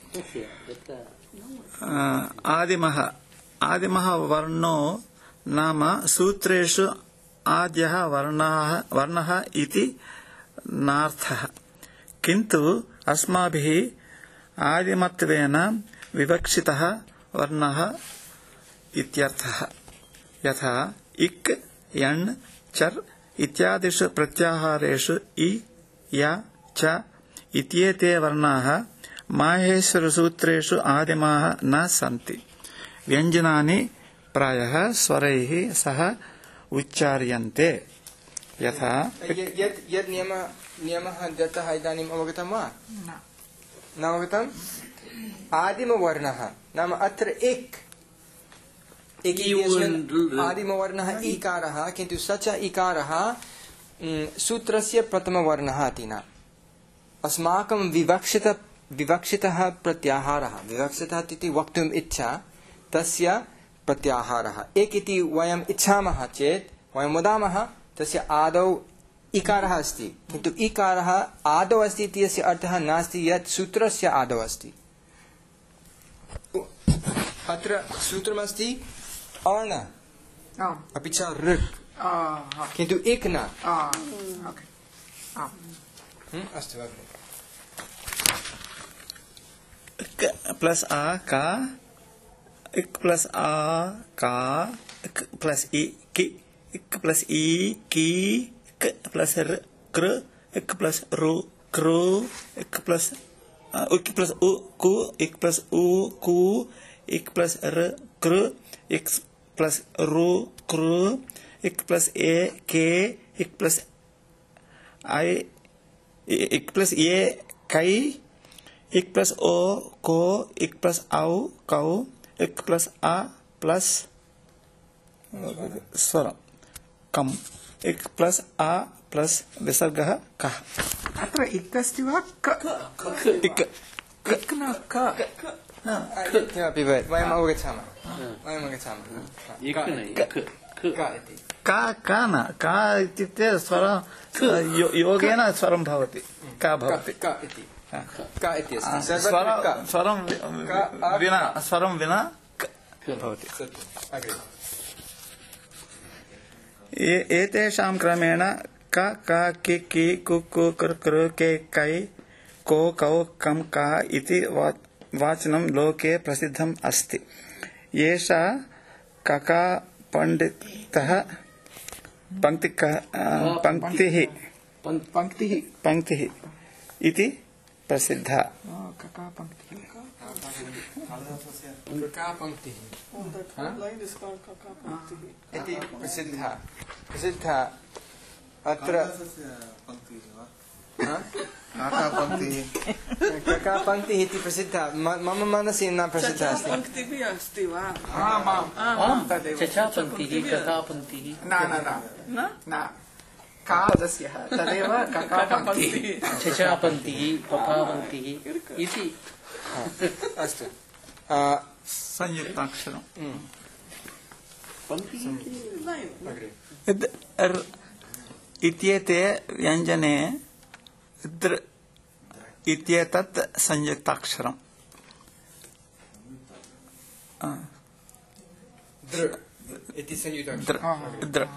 आदिमः आदिमः वर्णो नाम सूत्रेषु आद्यः वर्णः वर्णः इति नार्थः। किन्तु अस्माभिः आदिमत्वेन विवक्षितः वर्णः इत्यर्थः। यथा इक् यण् चर् इत्यादिषु प्रत्याहारेषु इ य च इत्येते वर्णाः माहेश्वरसूत्रेषु आदिमाः न सन्ति। व्यञ्जनानि प्रायः स्वरैः सह उच्चार्यन्ते। यथा यत् यत् नियम नियमः दत्तः इदानीम् अवगतं वा? न अवगतम्? आदिमवर्णः नाम अत्र इक् आदिमवर्णः इकारः किन्तु स च इकारः सूत्रस्य प्रथमवर्णः इति न। अस्माकं विवक्षित विवक्षितः प्रत्याहारः विवक्षितः इति वक्तुम् इच्छा तस्य प्रत्याहारः। एक इति वयम् इच्छामः चेत् वयं वदामः तस्य आदौ इकारः अस्ति, किन्तु इकारः आदौ अस्ति इति अस्य अर्थः नास्ति यत् सूत्रस्य आदौ अस्ति। अत्र सूत्रमस्ति अर्ण अपि च ऋक्, किन्तु इक् न। अस्तु, अग्रे प्लस आ का, इक प्लस आ का, इक प्लस ई की, इक प्लस ई की, इक प्लस र कृ, इक प्लस रु कृ, इक प्लस इक प्लस उ कु, इक प्लस उ कु, इक प्लस र कृ, इक प्लस रु कृ, इक प्लस ए के, इक प्लस आई, इक प्लस ए कई, इक प्लस ओ को, इक प्लस आउ कौ, इक प्लस आ प्लस स्वरम कम, इक प्लस आ प्लस विसर्गः कः। अत्र इक् अस्ति वा क? इक इक् न क। किमपि भवेत्, वयम् अवगच्छामः, वयम् अवगच्छामः। इक् न इक् क। का का न का इत्युक्ते स्वरं यो- योगेन स्वरं भवति, का भवति। क इति क इति अस्ति। सर्वत्र स्वरं क। स्वरं विना स्वरं विना क भवति। सत्यम्। अग्रे ए- एतेषां क्रमेण क क कि कि कु कु कृ कृ के कै को कौ कं का इति वा- वाचनं लोके प्रसिद्धम् अस्ति। एषा कका पण्डितः पङ्क्तिः पङ्क्तिः पङ्क्तिः पङ्क्तिः इति प्रसिद्धा। कका पङ्क्तिः। का पङ्क्तिः इति प्रसिद्धा प्रसिद्धा अत्र कका पङ्क्तिः इति प्रसिद्धा। म- मम मनसि न प्रसिद्धा अस्ति। पङ्क्तिः अस्ति वा? आम् आम् तदेव। चचा पङ्क्तिः कका पङ्क्तिः न न न न का पदस्य तदेव कका पङ्क्तिः। चचा पङ्क्तिः पपा पङ्क्तिः इति अस्तु, आ, संयुक्ताक्षरम्। अग्रे इद् अर् इत्येते व्यञ्जने दृ इत्येतत् संयुक्ताक्षरम्। दृ इति संयुक्ताक्षरम्। द्र द्र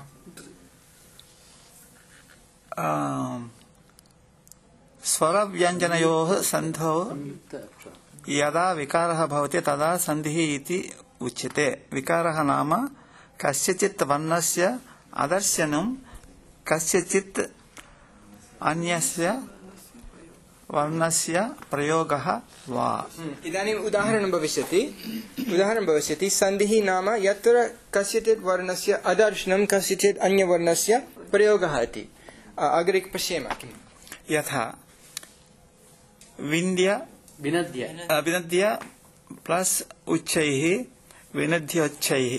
आम्, स्वरव्यञ्जनयोः सन्धौ यदा विकारः भवति तदा सन्धिः इति उच्यते। विकारः नाम कस्यचित् वर्णस्य अदर्शनं कस्यचित् अन्यस्य वर्णस्य प्रयोगः वा। इदानीम् उदाहरणं भविष्यति उदाहरणं भविष्यति सन्धिः नाम यत्र कस्यचित् वर्णस्य अदर्शनं कस्यचित् अन्यवर्णस्य प्रयोगः इति। अ, अग्रे पश्येम किम्। यथा विन्द्य विनद्य विनद्य प्लस उच्चैः विनद्योच्चैः।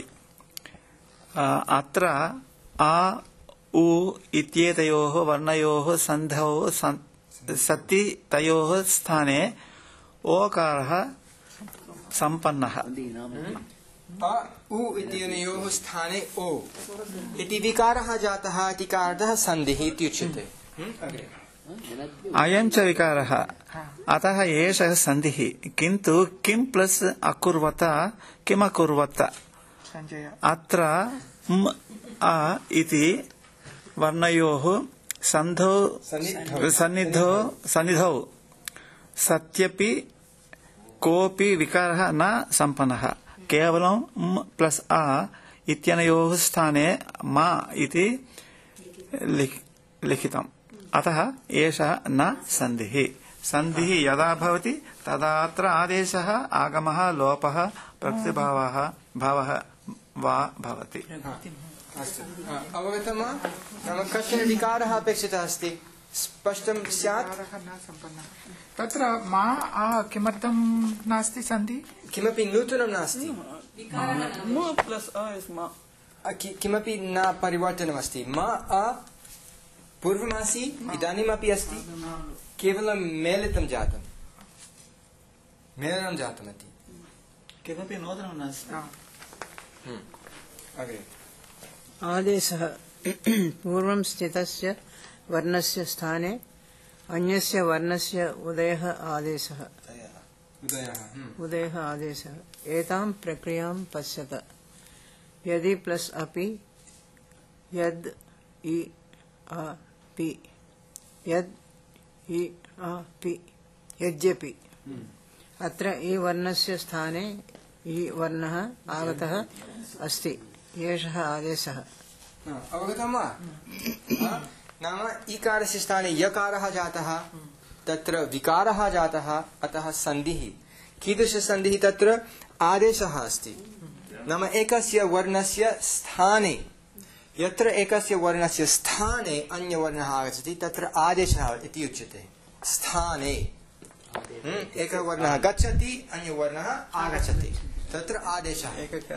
अत्र आ उ इत्येतयोः वर्णयोः सन्धौ सति तयोः स्थाने ओकारः सम्पन्नः। अ उ इत्यनयोः स्थाने ओ इति विकारः जातः इति कारणतः सन्धिः इत्युच्यते। अग्रे अयं च विकारः, अतः एषः सन्धिः। किन्तु किं प्लस अकुर्वत किमकुर्वत। अत्र म आ इति वर्णयोः सन्धौ सन्निधौ सन्निधौ सत्यपि कोऽपि विकारः न सम्पन्नः। केवलं म प्लस आ इत्यनयोः स्थाने मा इति लिखितम्। अतः एषः न सन्धिः। सन्धिः यदा भवति तदा अत्र आदेशः आगमः लोपः प्रकृतिभावः भावः वा भवति। अस्तु, अवगतं वा? नाम कश्चन विकारः अपेक्षितः अस्ति, स्पष्टं स्यात्। न सम्पन्नः। तत्र मा आ किमर्थं नास्ति सन्धि? किमपि नूतनं नास्ति, म प्लस अ इस् म। कि- किमपि न परिवर्तनमस्ति। म अ पूर्वमासी इदानीमपि अस्ति, केवलं मेलितं जातं, मेलनं जातमिति। किमपि नूतनं नास्ति। अग्रे आदेशः पूर्वं स्थितस्य वर्णस्य स्थाने अन्यस्य वर्णस्य उदयः आदेशः उदयः उदयः आदेशः एतां प्रक्रियां पश्यत यदि प्लस अपि यद् इ आ पि यद् इ आ पि यद्यपि अत्र इ वर्णस्य स्थाने इ वर्णः आगतः अस्ति एषः आदेशः। अवगतं वा? नाम इकारस्य स्थाने यकारः जातः तत्र विकारः जातः अतः सन्धिः। कीदृशसन्धिः? तत्र आदेशः अस्ति। नाम एकस्य वर्णस्य स्थाने यत्र एकस्य वर्णस्य स्थाने अन्यवर्णः आगच्छति तत्र आदेशः इति उच्यते। स्थाने एकः वर्णः गच्छति अन्यवर्णः आगच्छति तत्र आदेशः।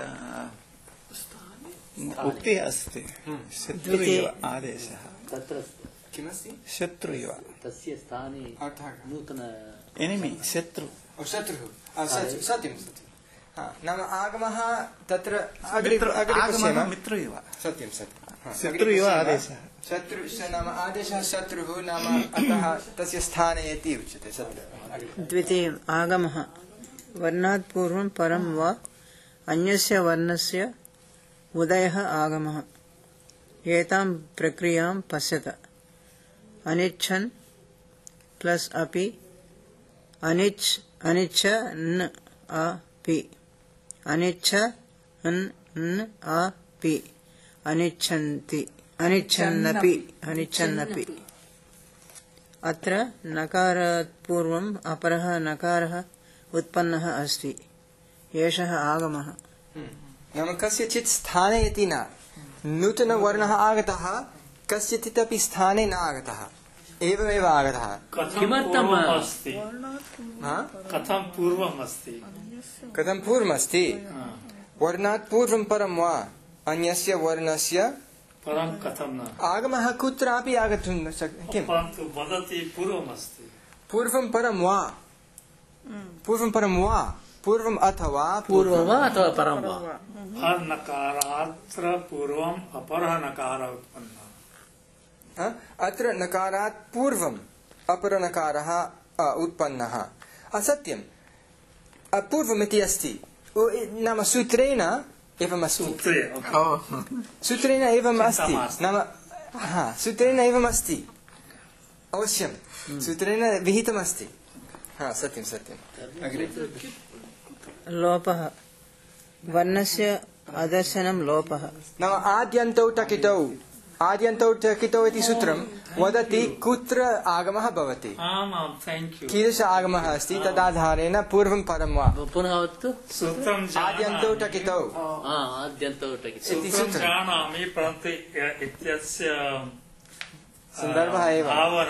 उक्तिः अस्ति शत्रु इव आदेशः। तत्र किमस्ति? शत्रु इव तस्य स्थाने अर्थः नूतन एनिमि शत्रु शत्रुः सत्यं सत्यं। नाम आगमः तत्र अग्रे अग्रे आगमः पश्यामः। मित्रु इव सत्यं सत्यं शत्रु इव आदेशः। शत्रु नाम आदेशः शत्रुः नाम अतः तस्य स्थाने इति उच्यते। सत्यं। द्वितीयम् आगमः वर्णात् पूर्वं परं वा अन्यस्य वर्णस्य उदयः आगमः एतां प्रक्रियां पश्यत अनिच्छन् प्लस अपि अनिच्छ अनिच्छ न अपि अनिच्छ न न अपि अनिच्छन्ति अनिच्छन्नपि अनिच्छन्नपि अत्र नकारात् पूर्वम् अपरः नकारः उत्पन्नः अस्ति एषः आगमः। नाम कस्यचित् स्थाने इति न नूतनवर्णः आगतः कस्यचित् अपि स्थाने न आगतः एवमेव आगतः। किमर्थम् अस्ति? कथं पूर्वम् अस्ति? कथं पूर्वमस्ति? वर्णात् पूर्वं परं वा अन्यस्य वर्णस्य परं कथं न? आगमः कुत्रापि आगतुं न शक्यते। किं वदति पूर्वमस्ति? पूर्वं परं वा पूर्वं परं वा पूर्वम् अथवा पूर्वं वा अथवा परं वा? नकारात् पूर्वम् अपरः नकारः उत्पन्नः। अत्र नकारात् पूर्वम् अपरनकारः उत्पन्नः। असत्यम् पूर्वमिति अस्ति नाम सूत्रेण एवम् अस्ति। सूत्रेण एवम् अस्ति नाम हा सूत्रेण एवम् अस्ति अवश्यं सूत्रेण विहितमस्ति। हा सत्यं सत्यम्। अग्रे लोपः वर्णस्य अदर्शनं लोपः नाम आद्यन्तौ टकितौ आद्यन्तौ टकितौ इति सूत्रं वदति कुत्र आगमः भवति कीदृश आगमः अस्ति तदाधारेण पूर्वं परं वा। पुनः वदतु। आद्यन्तौ टकितौ आद्यन्तौ टकितौ इति सूत्रं जानामि परन्तु इत्यस्य सन्दर्भः एव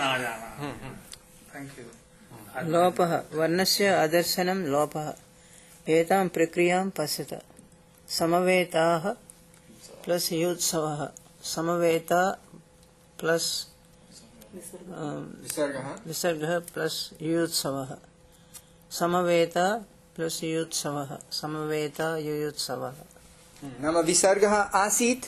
लोपः वर्णस्य अदर्शनं लोपः एतां प्रक्रियां पश्यत समवेताः प्लस युत्सवः समवेता प्लस विसर्गः प्लस युत्सवः समवेता प्लस युत्सवः समवेता युत्सवः। नाम विसर्गः आसीत्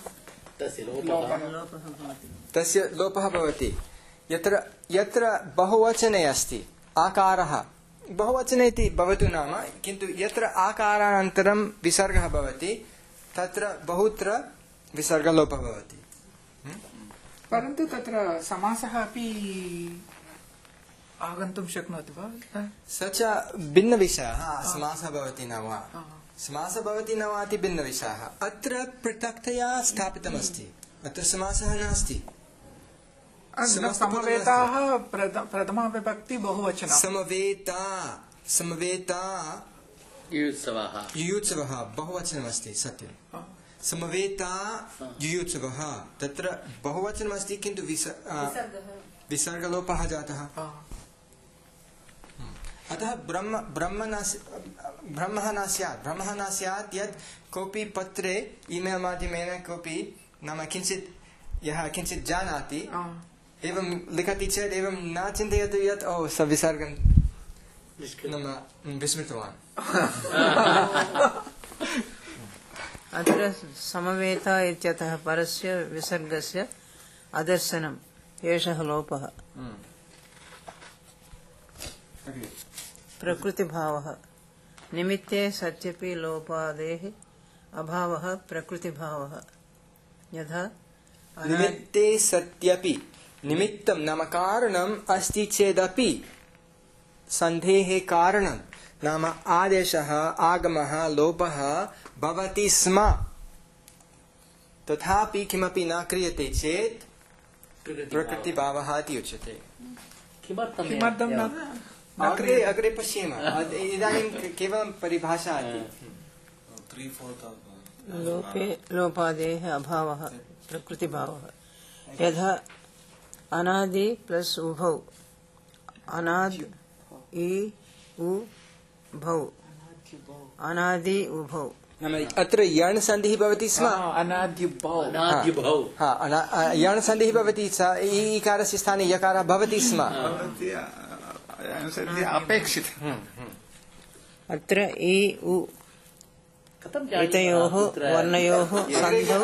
तस्य लोपः भवति। यत्र यत्र बहुवचने अस्ति आकारः बहुवचने इति भवतु नाम किन्तु यत्र आकारानन्तरं विसर्गः भवति तत्र बहुत्र विसर्गलोपः भवति। परन्तु तत्र समासः अपि आगन्तुं शक्नोति वा? स च भिन्नविषयः। समासः भवति न वा समासः भवति न वा इति भिन्नविषयः। अत्र पृथक्तया स्थापितमस्ति अत्र समासः नास्ति। समवेताः प्रथमा विभक्ति बहुवचनं समवेता समवेता युयुत्सवः युयुत्सवः बहुवचनमस्ति। सत्यं समवेता युयुत्सवः तत्र बहुवचनमस्ति किन्तु विसर्गलोपः जातः। अतः ब्रह्म ब्रह्म न ब्रह्मः न स्यात् ब्रह्मः न स्यात् यत् कोऽपि पत्रे ईमेल् माध्यमेन कोऽपि नाम किञ्चित् यः किञ्चित् जानाति एवं लिखति चेत् एवं न चिन्तयतु यत् ओ स विसर्गं नाम विस्मृतवान् अत्र समवेता इत्यतः परस्य विसर्गस्य अदर्शनम् एषः लोपः प्रकृतिभावः निमित्ते सत्यपि लोपादेः अभावः प्रकृतिभावः यथा निमित्ते सत्यपि निमित्तं नाम कारणम् अस्ति चेदपि सन्धेः कारणं नाम आदेशः आगमः लोपः भवति स्म तथापि किमपि न क्रियते चेत् प्रकृतिभावः इति उच्यते। किमर्थं न अग्रे अग्रे पश्येम इदानीं केवलं परिभाषा अस्ति। लोपे लोपादेः अभावः प्रकृतिभावः यथा अनादि प्लस उभौ अनाद इ उ भौ अनादि उभौ नाम अत्र यण् सन्धिः भवति स्म अनाद्युभौ अनाद्युभौ हा यण् सन्धिः भवति ईकारस्य स्थाने यकारः भवति स्म अपेक्षित अत्र इ उ एतयोः वर्णयोः सन्धौ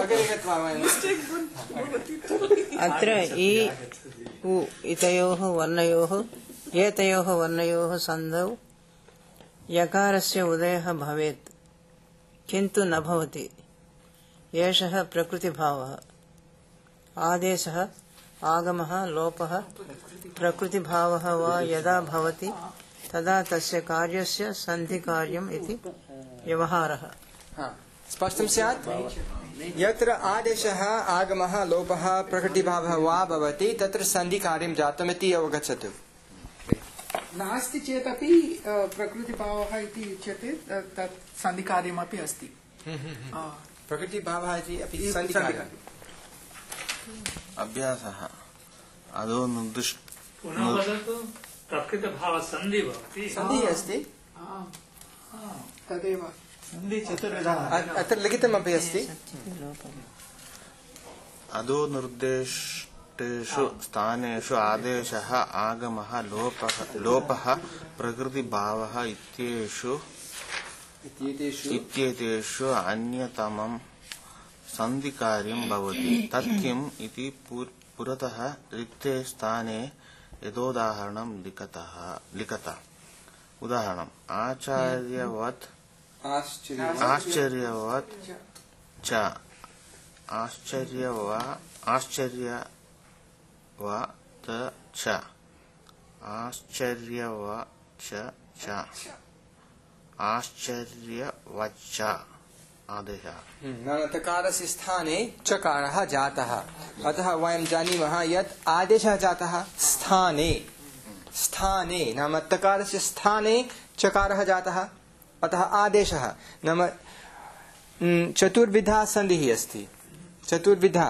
अत्र इ उ इतयोः वर्णयोः एतयोः वर्णयोः सन्धौ यकारस्य उदयः भवेत् किन्तु न भवति एषः प्रकृतिभावः। आदेशः आगमः लोपः प्रकृतिभावः वा यदा भवति तदा तस्य कार्यस्य सन्धिकार्यम् इति व्यवहारः। स्पष्टं स्यात् यत्र आदेशः आगमः लोपः प्रकृतिभावः वा भवति तत्र सन्धिकार्यं जातमिति अवगच्छतु। नास्ति चेदपि प्रकृतिभावः इति उच्यते तत् सन्धिकार्यमपि अस्ति। प्रकृतिभावः इति अपि सन्धिकार्यम् अभ्यासः अदो निर्दिष्ट पुनः वदतु प्रकृतिभावः सन्धि भवति सन्धिः अस्ति तदेव अत्र लिखितमपि अस्ति अदो निर्दिष्टेषु स्थानेषु आदेशः आगमः लोपः लोपः प्रकृतिभावः इत्येषु इत्येतेषु अन्यतमं सन्धिकार्यं भवति तत् किम् इति पुरतः रिक्ते स्थाने यदोदाहरणं लिखतः लिखता उदाहरणम् आचार्यवत् आश्चर्यवत् च आश्चर्यवा आश्चर्यवत् च आश्चर्यवत् च आश्चर्यवच्च आदेशः नाम तकारस्य स्थाने चकारः जातः अतः वयं जानीमः यत् आदेशः जातः स्थाने स्थाने नाम तकारस्य स्थाने चकारः जातः अतः आदेशः नाम चतुर्विधा सन्धिः अस्ति चतुर्विधा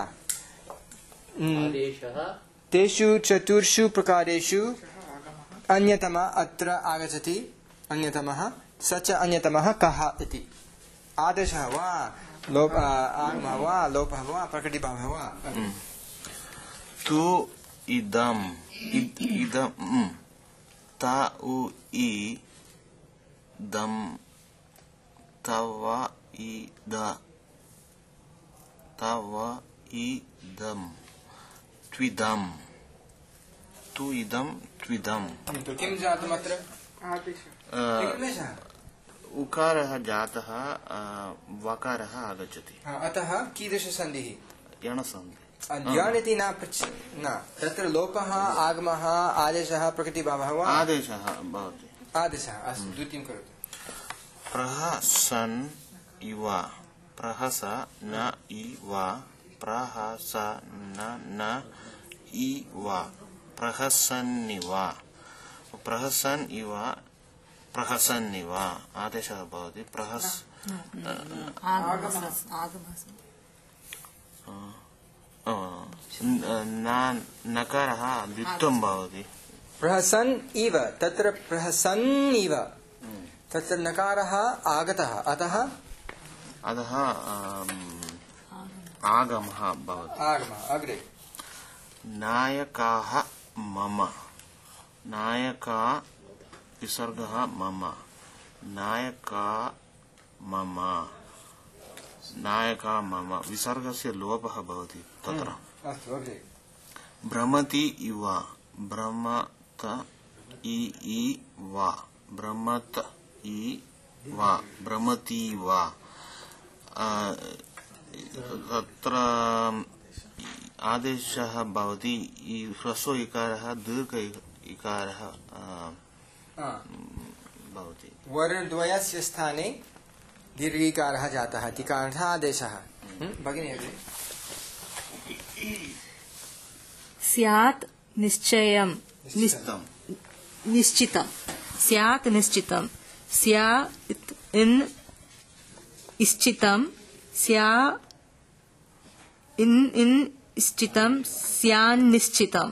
तेषु चतुर्षु प्रकारेषु अन्यतमः अत्र आगच्छति अन्यतमः स च अन्यतमः कः इति आदेशः वा लोप आगमः वा लोपः वा प्रकृतिभावः वा तु इदम् इदम् ता उ इ दम् तव इद तव इदम् त्विदम् तु इदम् त्विदम् किं जातमत्र उकारः जातः वकारः आगच्छति अतः कीदृशसन्धिः यणसन्धिः यण् इति न पृच्छ न तत्र लोपः आगमः आदेशः प्रकृतिभावः वा आदेशः भवति आदेशः अस्तु द्वितीयं करोतु प्रहसन् इव प्रहस न इव प्रहसन न इव प्रहसन्निव प्रहसन् इव प्रहसन्निव आदेशः भवति प्रहस नकारः द्वित्वं भवति प्रहसन् इव तत्र प्रहसन् इव तत्र नकारः आगतः अतः अतः आगमः भवति आगमः अग्रे नायकाः मम नायका विसर्गः मम नायका मम नायका मम विसर्गस्य लोपः भवति तत्र भ्रमति इव भ्रमत इ इव भ्रमत इव भ्रमति इव तत्र आदेशः भवति ह्रस्व इकारः दीर्घ इकारः भवति वर्णद्वयस्य स्थाने दीर्घिकारः जातः इति कारणतः आदेशः भगिनी अग्रे स्यात् निश्चयं निश्चितं स्यात् निश्चितं स्या इन् इश्चितं स्या इन् इन् इश्चितं स्यान् निश्चितं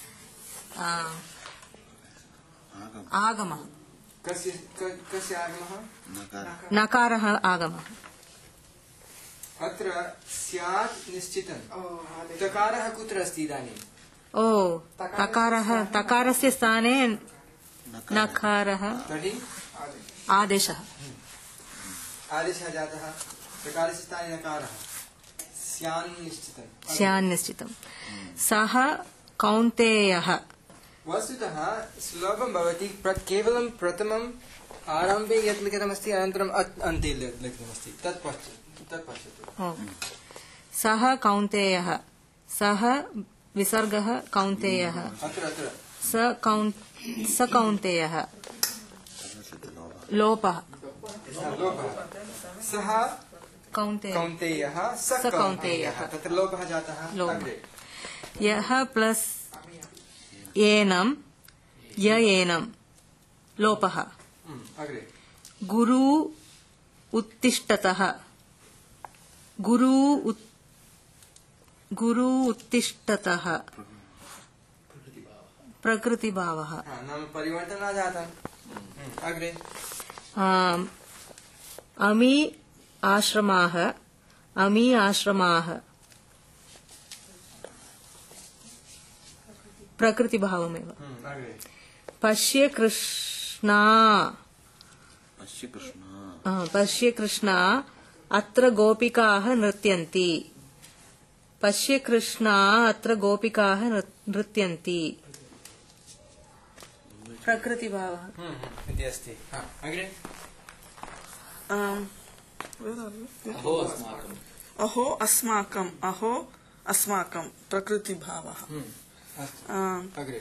आगमः कस्य कस्य आगमः नकारः आगमः अत्र स्यात् निश्चितं तकारः कुत्र अस्ति इदानीं ओ तकारः तकारस्य स्थाने नकारः तर्हि आदेशः आदेशः जातः तकारस्य स्थाने नकारः स्यान् निश्चितं स्यान् निश्चितं सः कौन्तेयः वस्तुतः सुलभं भवति केवलं प्रथमम् आरम्भे यत् लिखितमस्ति अनन्तरम् अन्ते लिखितमस्ति तत् तत् पश्यतु सः कौन्तेयः सः विसर्गः कौन्तेयः अत्र अत्र स कौन् स कौन्तेयः लोपः सः कौन्तेयः कौन्तेयः स कौन्तेयः तत्र लोपः जातः अग्रे यः प्लस् एनं य एनं लोपः अग्रे गुरु उत्तिष्ठतः गुरु उत् गुरु उत्तिष्ठतः प्रकृतिभावः नाम परिवर्तनं न जातम् अग्रे अमी आश्रमाः अमी आश्रमाः प्रकृतिभावमेव पश्य कृष्णा पश्य कृष्णा पश्य कृष्णा अत्र गोपिकाः नृत्यन्ति पश्य कृष्णा अत्र गोपिकाः नृत्यन्ति प्रकृतिभावः इति अस्ति अग्रे अहो अस्माकम् अहो अस्माकं प्रकृतिभावः अग्रे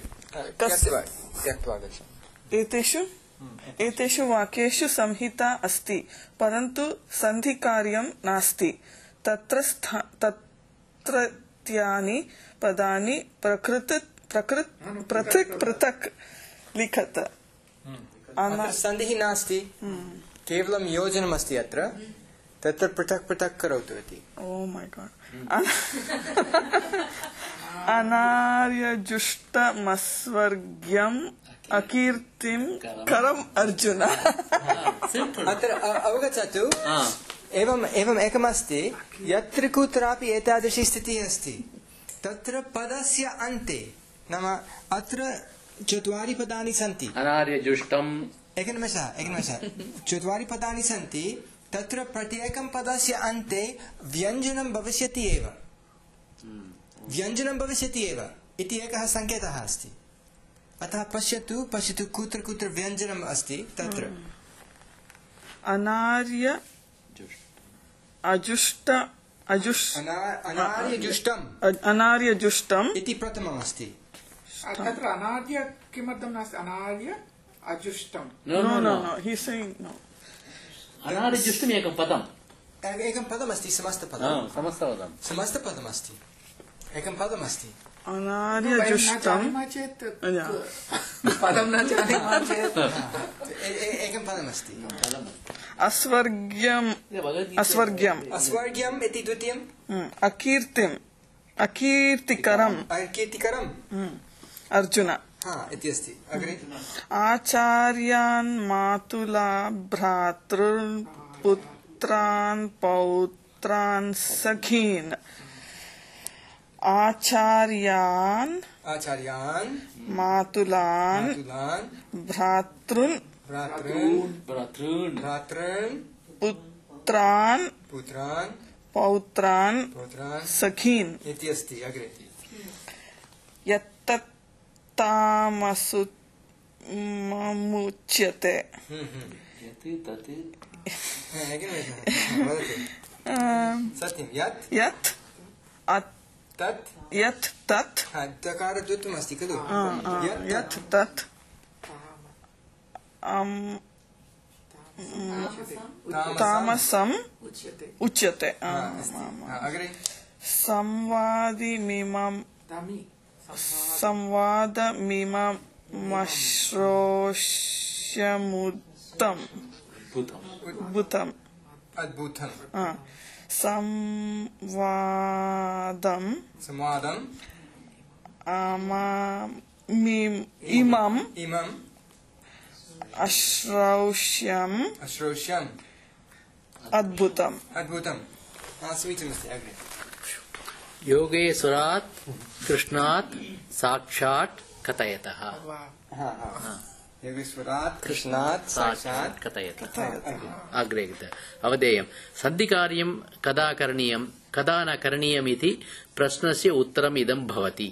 एतेषु एतेषु वाक्येषु संहिता अस्ति परन्तु सन्धिकार्यं नास्ति तत्र तत्रत्यानि पदानि प्रकृत प्रकृत पृथक् पृथक् लिखत सन्धिः नास्ति केवलं योजनम् अस्ति अत्र तत्र पृथक् पृथक् करोतु इति ओ माय गॉड अनार्यजुष्टमस्वर्ग्यम् अकीर्तिं करम् अर्जुन अत्र अवगच्छतु एवम् एवम् एकमस्ति यत्र कुत्रापि एतादृशी स्थितिः अस्ति तत्र पदस्य अन्ते नाम अत्र चत्वारि पदानि सन्ति अनार्यजुष्टम् एकनिमेषः एकनिमेषः चत्वारि पदानि सन्ति तत्र प्रत्येकं पदस्य अन्ते व्यञ्जनं भविष्यति एव व्यञ्जनं भविष्यति एव इति एकः सङ्केतः अस्ति अतः पश्यतु पश्यतु कुत्र कुत्र व्यञ्जनम् अस्ति तत्र अनार्य अजुष्ट अनार्यजुष्टम् अनार्यजुष्टम् इति प्रथमम् अस्ति तत्र अनार्य किमर्थं नास्ति अनार्य अजुष्टम् no no no he saying no अनार्यजुष्टम् एकं पदम् एकं पदमस्ति समस्तपदं समस्तपदं समस्तपदमस्ति एकं पदमस्ति अनार्यजुष्टम् चेत् पदं न जानीमः चेत् एकं पदमस्ति अस्वर्ग्यम् अस्वर्ग्यम् अस्वर्ग्यम् इति द्वितीयम् अकीर्तिम् अकीर्तिकरम् अकीर्तिकरम् अर्जुन इति अस्ति अग्रे आचार्यान् मातुला भ्रातॄन् पुत्रान् पौत्रान् सखीन् आचार्यान् आचार्यान् मातुलान् मातुलान् भ्रातॄन् भ्रातॄन् भ्रातॄन् भ्रातॄन् पुत्रान् पुत्रान् पौत्रान् पौत्रान् सखीन् इति अस्ति अग्रे यत्तत्तामसुमुच्यते सत्यं यत् यत् अत्- तत् यत् तत् तकारद्वत्वम् अस्ति खलु यत् तत् अम्- तामसम् उच्यते उच्यते अग्रे संवादिमिमं तमि संवादमिममश्रोष्यमुत्तम बुतम अद्भुतम् संवादम् संवादम् अमामिम् इमम् इमम् अश्रौष्यम् अश्रोष्यम् अद्भुतम् अद्भुतम् समीचीनमस्ति अग्रे योगेश्वरात् कृष्णात् साक्षात् कथयतः योगेश्वरात् कृष्णात् साक्षात् कथयतः अग्रे अवधेयं सन्धिकार्यं कदा करणीयं कदा न करणीयमिति प्रश्नस्य उत्तरम् इदं भवति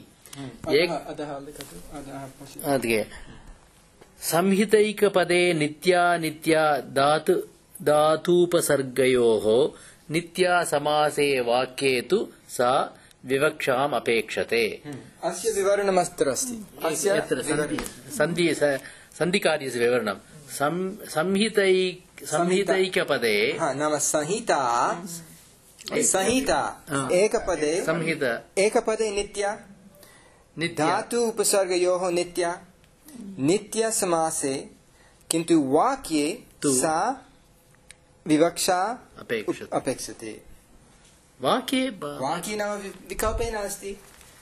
अद्गे संहितैकपदे नित्या नित्या धातु धातूपसर्गयोः नित्या समासे वाक्ये तु सा विवक्षाम् अपेक्षते अस्य विवरणमत्र अस्ति अस्य सन्धि सन्धिकार्यस्य विवरणं संहितै संहितैकपदे नाम संहिता संहिता एकपदे संहित एकपदे नित्या धातु उपसर्गयोः नित्या नित्य समासे किन्तु वाक्ये सा विवक्षा अपेक्षते वाक्ये वाक्ये नाम विकल्पेन अस्ति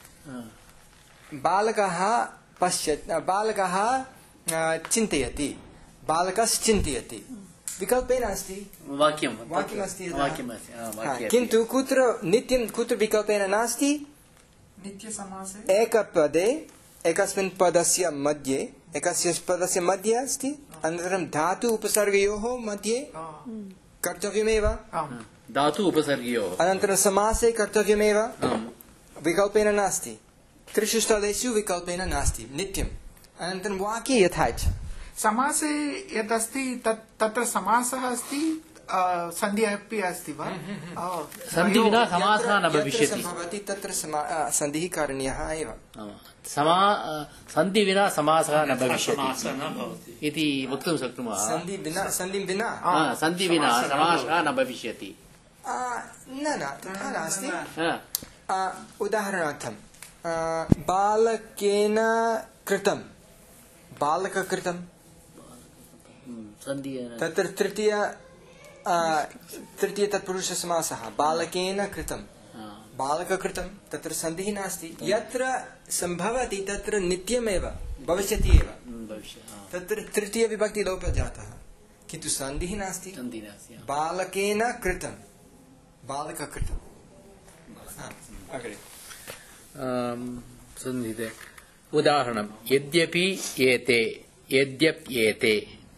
बालकः पश्यत् बालकः चिन्तयति बालकश्चिन्तयति विकल्पेन अस्ति वाक्यं वाक्यमस्ति वाक्यमस्ति किन्तु कुत्र नित्यं कुत्र विकल्पेन नास्ति नित्यसमासे एकपदे एकस्मिन् पदस्य मध्ये एकस्य पदस्य मध्ये अस्ति अनन्तरं धातु उपसर्गयोः मध्ये कर्तव्यमेव धातु उपसर्गयोः अनन्तरं समासे कर्तव्यमेव विकल्पेन नास्ति त्रिषु स्थलेषु विकल्पेन नास्ति नित्यम् अनन्तरं वाक्ये यथा च समासे यदस्ति तत् तत्र समासः अस्ति सन्धि अपि अस्ति वा सन्धि विना समासः न भविष्यति भवति तत्र सन्धिः कारणीयः एव समा सन्धि विना समासः न भविष्यति इति वक्तुं शक्नुमः सन्धि विना सन्धि विना सन्धि विना समासः न भविष्यति न न तथा नास्ति उदाहरणार्थं बालकेन कृतं बालककृतं तत्र तृतीय तृतीय तत्पुरुषसमासः बालकेन कृतं बालककृतं तत्र सन्धिः नास्ति यत्र सम्भवति तत्र नित्यमेव भविष्यति एव तत्र तृतीय विभक्ति लोपः जातः किन्तु सन्धिः नास्ति बालकेन कृतं बालककृतम् अग्रे सन्धिते उदाहरणं यद्यपि एते यद्यप्येते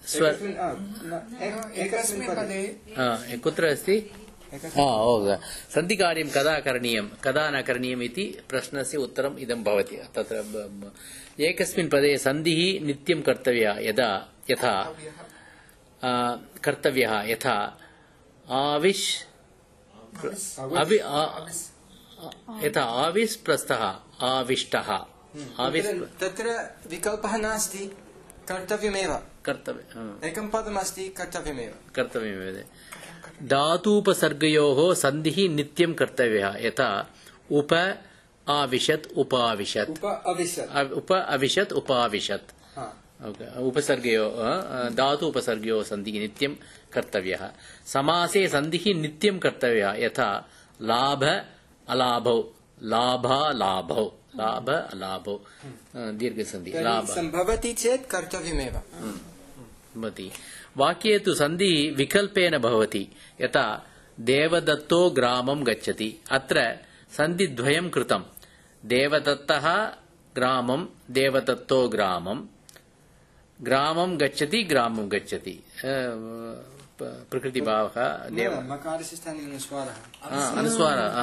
कुत्र अस्ति सन्धिकार्यं कदा करणीयं कदा न करणीयम् इति प्रश्नस्य उत्तरम् इदं भवति तत्र एकस्मिन् पदे सन्धिः नित्यं कर्तव्या यदा यथा कर्तव्यः यथा आविश् यथा आविस् प्रस्थः आविष्टः तत्र विकल्पः नास्ति कर्तव्यमेव कर्तव्यम् एकं पदमस्ति कर्तव्यमेव कर्तव्यमेव धातूपसर्गयोः सन्धिः नित्यं कर्तव्यः यथा उप आविशत् उपाविशत् उप अविशत् उपाविशत् उपसर्गयोः धातु उपसर्गयोः सन्धिः नित्यं कर्तव्यः समासे सन्धिः नित्यं कर्तव्यः यथा लाभ अलाभौ लाभालाभौ लाभ अलाभौ दीर्घसन्धि लाभ सम्भवति चेत् कर्तव्यमेव भवति वाक्ये तु सन्धिः विकल्पेन भवति यथा देवदत्तो ग्रामं गच्छति अत्र सन्धिद्वयं कृतं देवदत्तः ग्रामं देवदत्तो ग्रामं ग्रामं गच्छति ग्रामं गच्छति प्रकृतिभावः देव मकारस्य स्थाने अनुस्वारः अनुस्वारः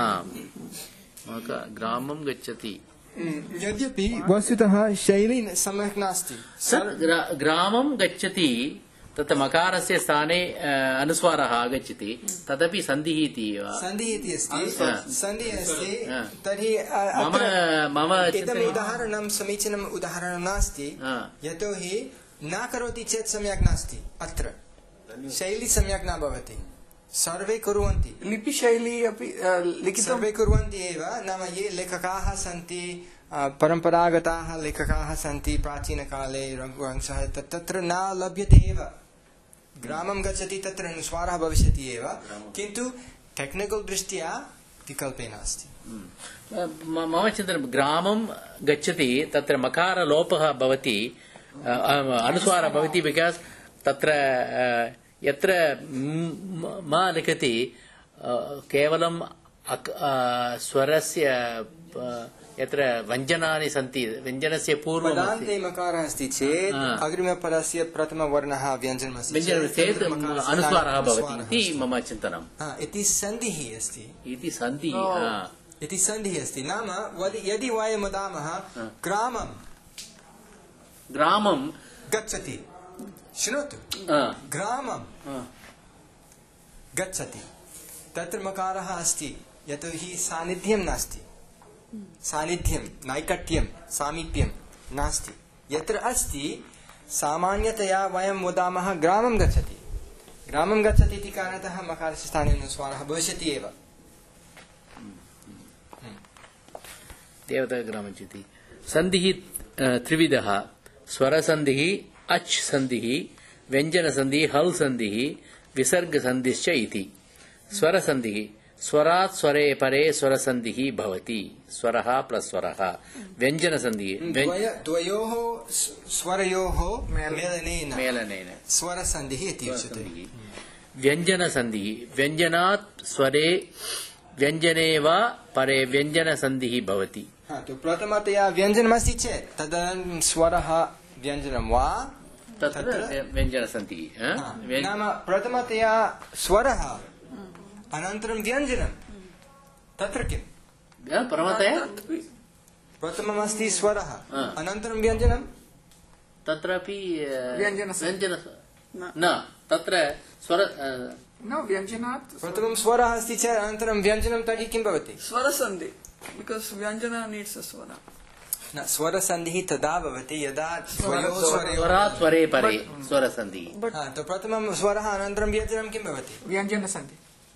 ग्रामं गच्छति यद्यपि वस्तुतः शैली सम्यक् नास्ति ग्रामं गच्छति तत् मकारस्य स्थाने अनुस्वारः आगच्छति तदपि सन्धिः इति सन्धिः इति अस्ति सन्धिः अस्ति तर्हि मम मम इदम् उदाहरणं समीचीनम् उदाहरणं नास्ति यतोहि न करोति चेत् सम्यक् नास्ति अत्र शैली सम्यक् न भवति सर्वे कुर्वन्ति लिपिशैली अपि सर्वे कुर्वन्ति एव नाम ये लेखकाः सन्ति परम्परागताः लेखकाः सन्ति प्राचीनकाले रघुवंशः तत्र न लभ्यते एव ग्रामं गच्छति तत्र अनुस्वारः भविष्यति एव किन्तु टेक्निकल् दृष्ट्या विकल्पे नास्ति मम चिन्तनं ग्रामं गच्छति तत्र मकारलोपः भवति अनुस्वारः भवति बिकास् तत्र यत्र म लिखति केवलं स्वरस्य यत्र व्यञ्जनानि सन्ति व्यञ्जनस्य पूर्वं पदान्ते मकारः अस्ति चेत् अग्रिमपदस्य प्रथमवर्णः व्यञ्जनमस्ति चेत् अनुस्वारः भवति इति मम चिन्तनम् इति सन्धिः अस्ति इति सन्धिः इति सन्धिः अस्ति नाम यदि वयं वदामः ग्रामं ग्रामं गच्छति शृणोतु ग्रामं गच्छति तत्र मकारः अस्ति यतोहि सान्निध्यं नास्ति सान्निध्यं नैकट्यं सामीप्यं नास्ति यत्र अस्ति सामान्यतया वयं वदामः ग्रामं गच्छति ग्रामं गच्छति इति कारणतः मकारस्य स्थाने अनुस्वारः भविष्यति एव देवता ग्रामचिति सन्धिः त्रिविधः स्वरसन्धिः अच् सन्धिः व्यञ्जनसन्धिः हल् सन्धिः विसर्गसन्धिश्च इति स्वरसन्धिः स्वरात् स्वरे परे स्वरसन्धिः भवति स्वरः प्लस् स्वरः व्यञ्जनसन्धिः द्वयोः स्वरयोः मेलनेन मेलनेन स्वरसन्धिः इति उच्यते व्यञ्जनसन्धिः व्यञ्जनात् स्वरे व्यञ्जने वा परे व्यञ्जनसन्धिः भवति तो प्रथमतया व्यञ्जनमस्ति चेत् तदनन्तरं स्वरः व्यञ्जनं वा तत्र व्यञ्जनसन्धिः नाम प्रथमतया स्वरः अनन्तरं व्यञ्जनं तत्र किं प्रथमतया प्रथममस्ति स्वरः अनन्तरं व्यञ्जनं तत्रापि व्यञ्जन न तत्र स्वर न व्यञ्जनात् प्रथमं स्वरः अस्ति चेत् अनन्तरं व्यञ्जनं तर्हि किं भवति स्वरसन्धि बिकास् व्यञ्जन नीड्स् अ स्वर न स्वरसन्धिः तदा भवति यदा स्वरात् स्वरे परे स्वरसन्धिः तो प्रथमं स्वरः अनन्तरं व्यञ्जनं किं भवति व्यञ्जनसन्धि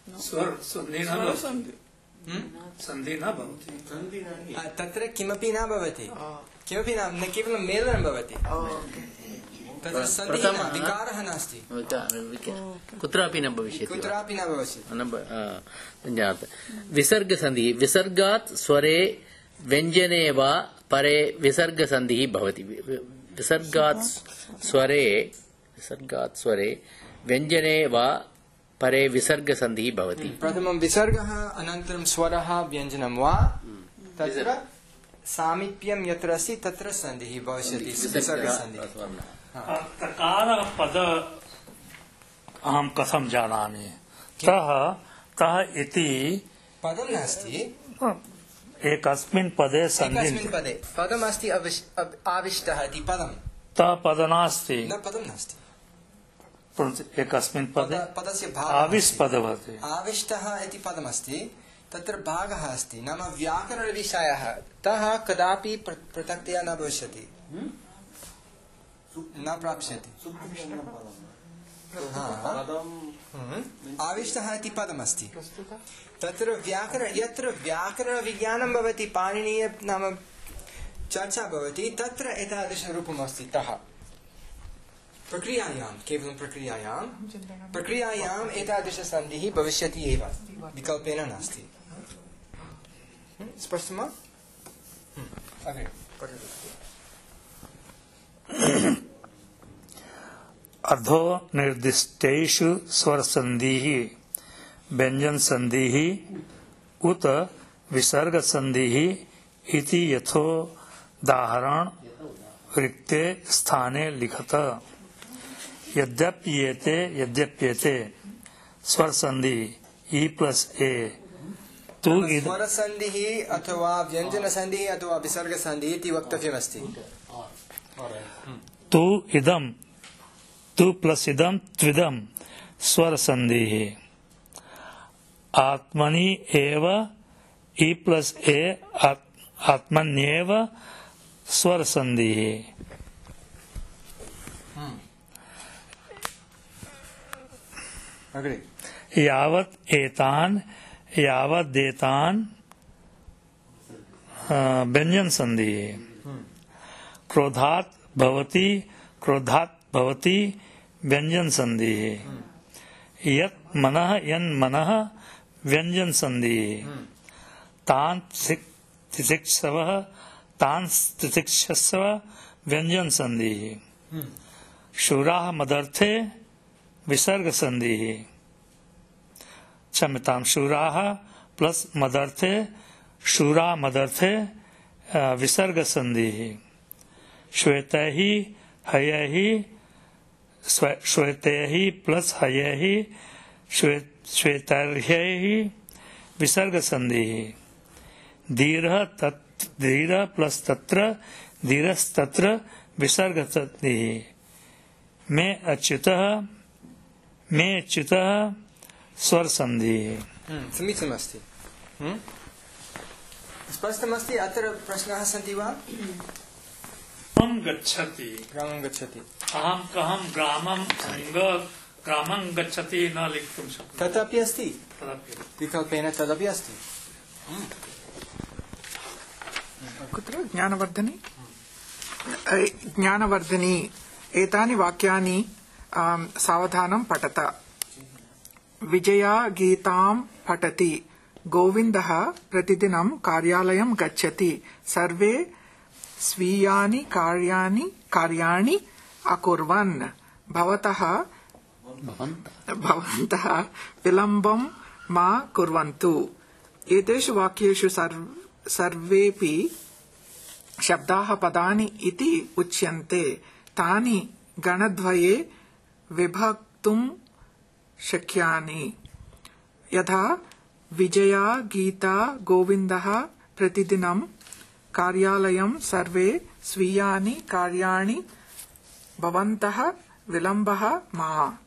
सन्धि न भवति तत्र किमपि न भवति किमपि न केवलं मेलनं भवति तत्र सन्धिः न विकारः नास्ति कुत्रापि न भविष्यति कुत्रापि न भविष्यति विसर्गसन्धिः विसर्गात् स्वरे व्यञ्जने वा परे विसर्गसन्धिः भवति विसर्गात् स्वरे विसर्गात् स्वरे व्यञ्जने वा परे विसर्गसन्धिः भवति प्रथमं विसर्गः अनन्तरं स्वरः व्यञ्जनं वा तत्र सामीप्यं यत्र अस्ति तत्र सन्धिः भविष्यति विसर्गसन्धिः तकारपद अहं कथं जानामि तः तः इति पदं नास्ति एकस्मिन् पदे सन्धि एकस्मिन् पदे पदमस्ति आविष्टः इति पदं तः पद नास्ति न पदं नास्ति एकस्मिन् पदे पदस्य आविष्पद भवति आविष्टः इति पदमस्ति तत्र भागः अस्ति नाम व्याकरणविषयः तः कदापि पृथक्तया न भविष्यति न प्राप्स्यति आविष्टः इति पदमस्ति तत्र व्याकरण यत्र व्याकरणविज्ञानं भवति पाणिनीय नाम चर्चा भवति तत्र एतादृशरूपमस्ति तः प्रक्रियायां केवलं प्रक्रियायां प्रक्रियायाम् एतादृशसन्धिः भविष्यति एव विकल्पेन नास्ति स्पष्टं वा अग्रे अधो निर्दिष्टेषु स्वरसन्धिः व्यञ्जनसन्धिः उत विसर्गसन्धिः इति यथोदाहरण रिक्ते स्थाने लिखत। यद्यप्येते यद्यप्येते स्वर संधि ई प्लस ए तु स्वर संधि अथवा व्यंजन संधि अथवा विसर्ग संधि इति वक्तव्यमस्ति। तु इदम तु प्लस इदम त्विदम स्वर संधि आत्मनि एव ई प्लस ए आत्मन्येव स्वर संधि। यावत् एतान यावत् देतान व्यंजन संधि। क्रोधात् भवति क्रोधात् भवति व्यंजन संधि। यत् मनः यन् मनः व्यंजन संधि। तान् तितिक्षवः तान् तितिक्षस्व व्यंजन संधि। शूराः मदर्थे विसर्ग संधि। क्षम्यतां शूराः प्लस मदर्थे शूरा मदर्थे विसर्ग संधि। श्वेतैहि हयैहि श्वेतैहि प्लस हयैहि श्वेतैर्हयैहि विसर्ग संधि। धीरः तत् धीरः प्लस तत्र धीरस्तत्र विसर्ग संधि। मे अच्युतः मे अच्युतः स्वर संधि। समीचीनमस्ति। स्पष्टमस्ति। अत्र प्रश्नाः सन्ति वा? ग्रामं गच्छति ग्रामं गच्छति अहं कहं ग्रामं ग्रामं गच्छति न लिखितुं शक्नोमि। तदपि अस्ति विकल्पेन तदपि अस्ति। कुत्र ज्ञानवर्धनी ज्ञानवर्धनी एतानि वाक्यानि सावधानं पठत। विजया गीतां पठति। गोविन्दः प्रतिदिनं कार्यालयं गच्छति। सर्वे स्वीयानि कार्याणि कार्याणि अकुर्वन्। भवतः भवन्तः विलम्बं मा कुर्वन्तु। एतेषु वाक्येषु सर्वेपि शब्दाः पदानि इति उच्यन्ते। तानि गणद्वये विभक्तुं शक्यानि। यथा विजया गीता गोविन्दः प्रतिदिनं कार्यालयं सर्वे स्वीयानि कार्याणि भवन्तः विलम्बः मा।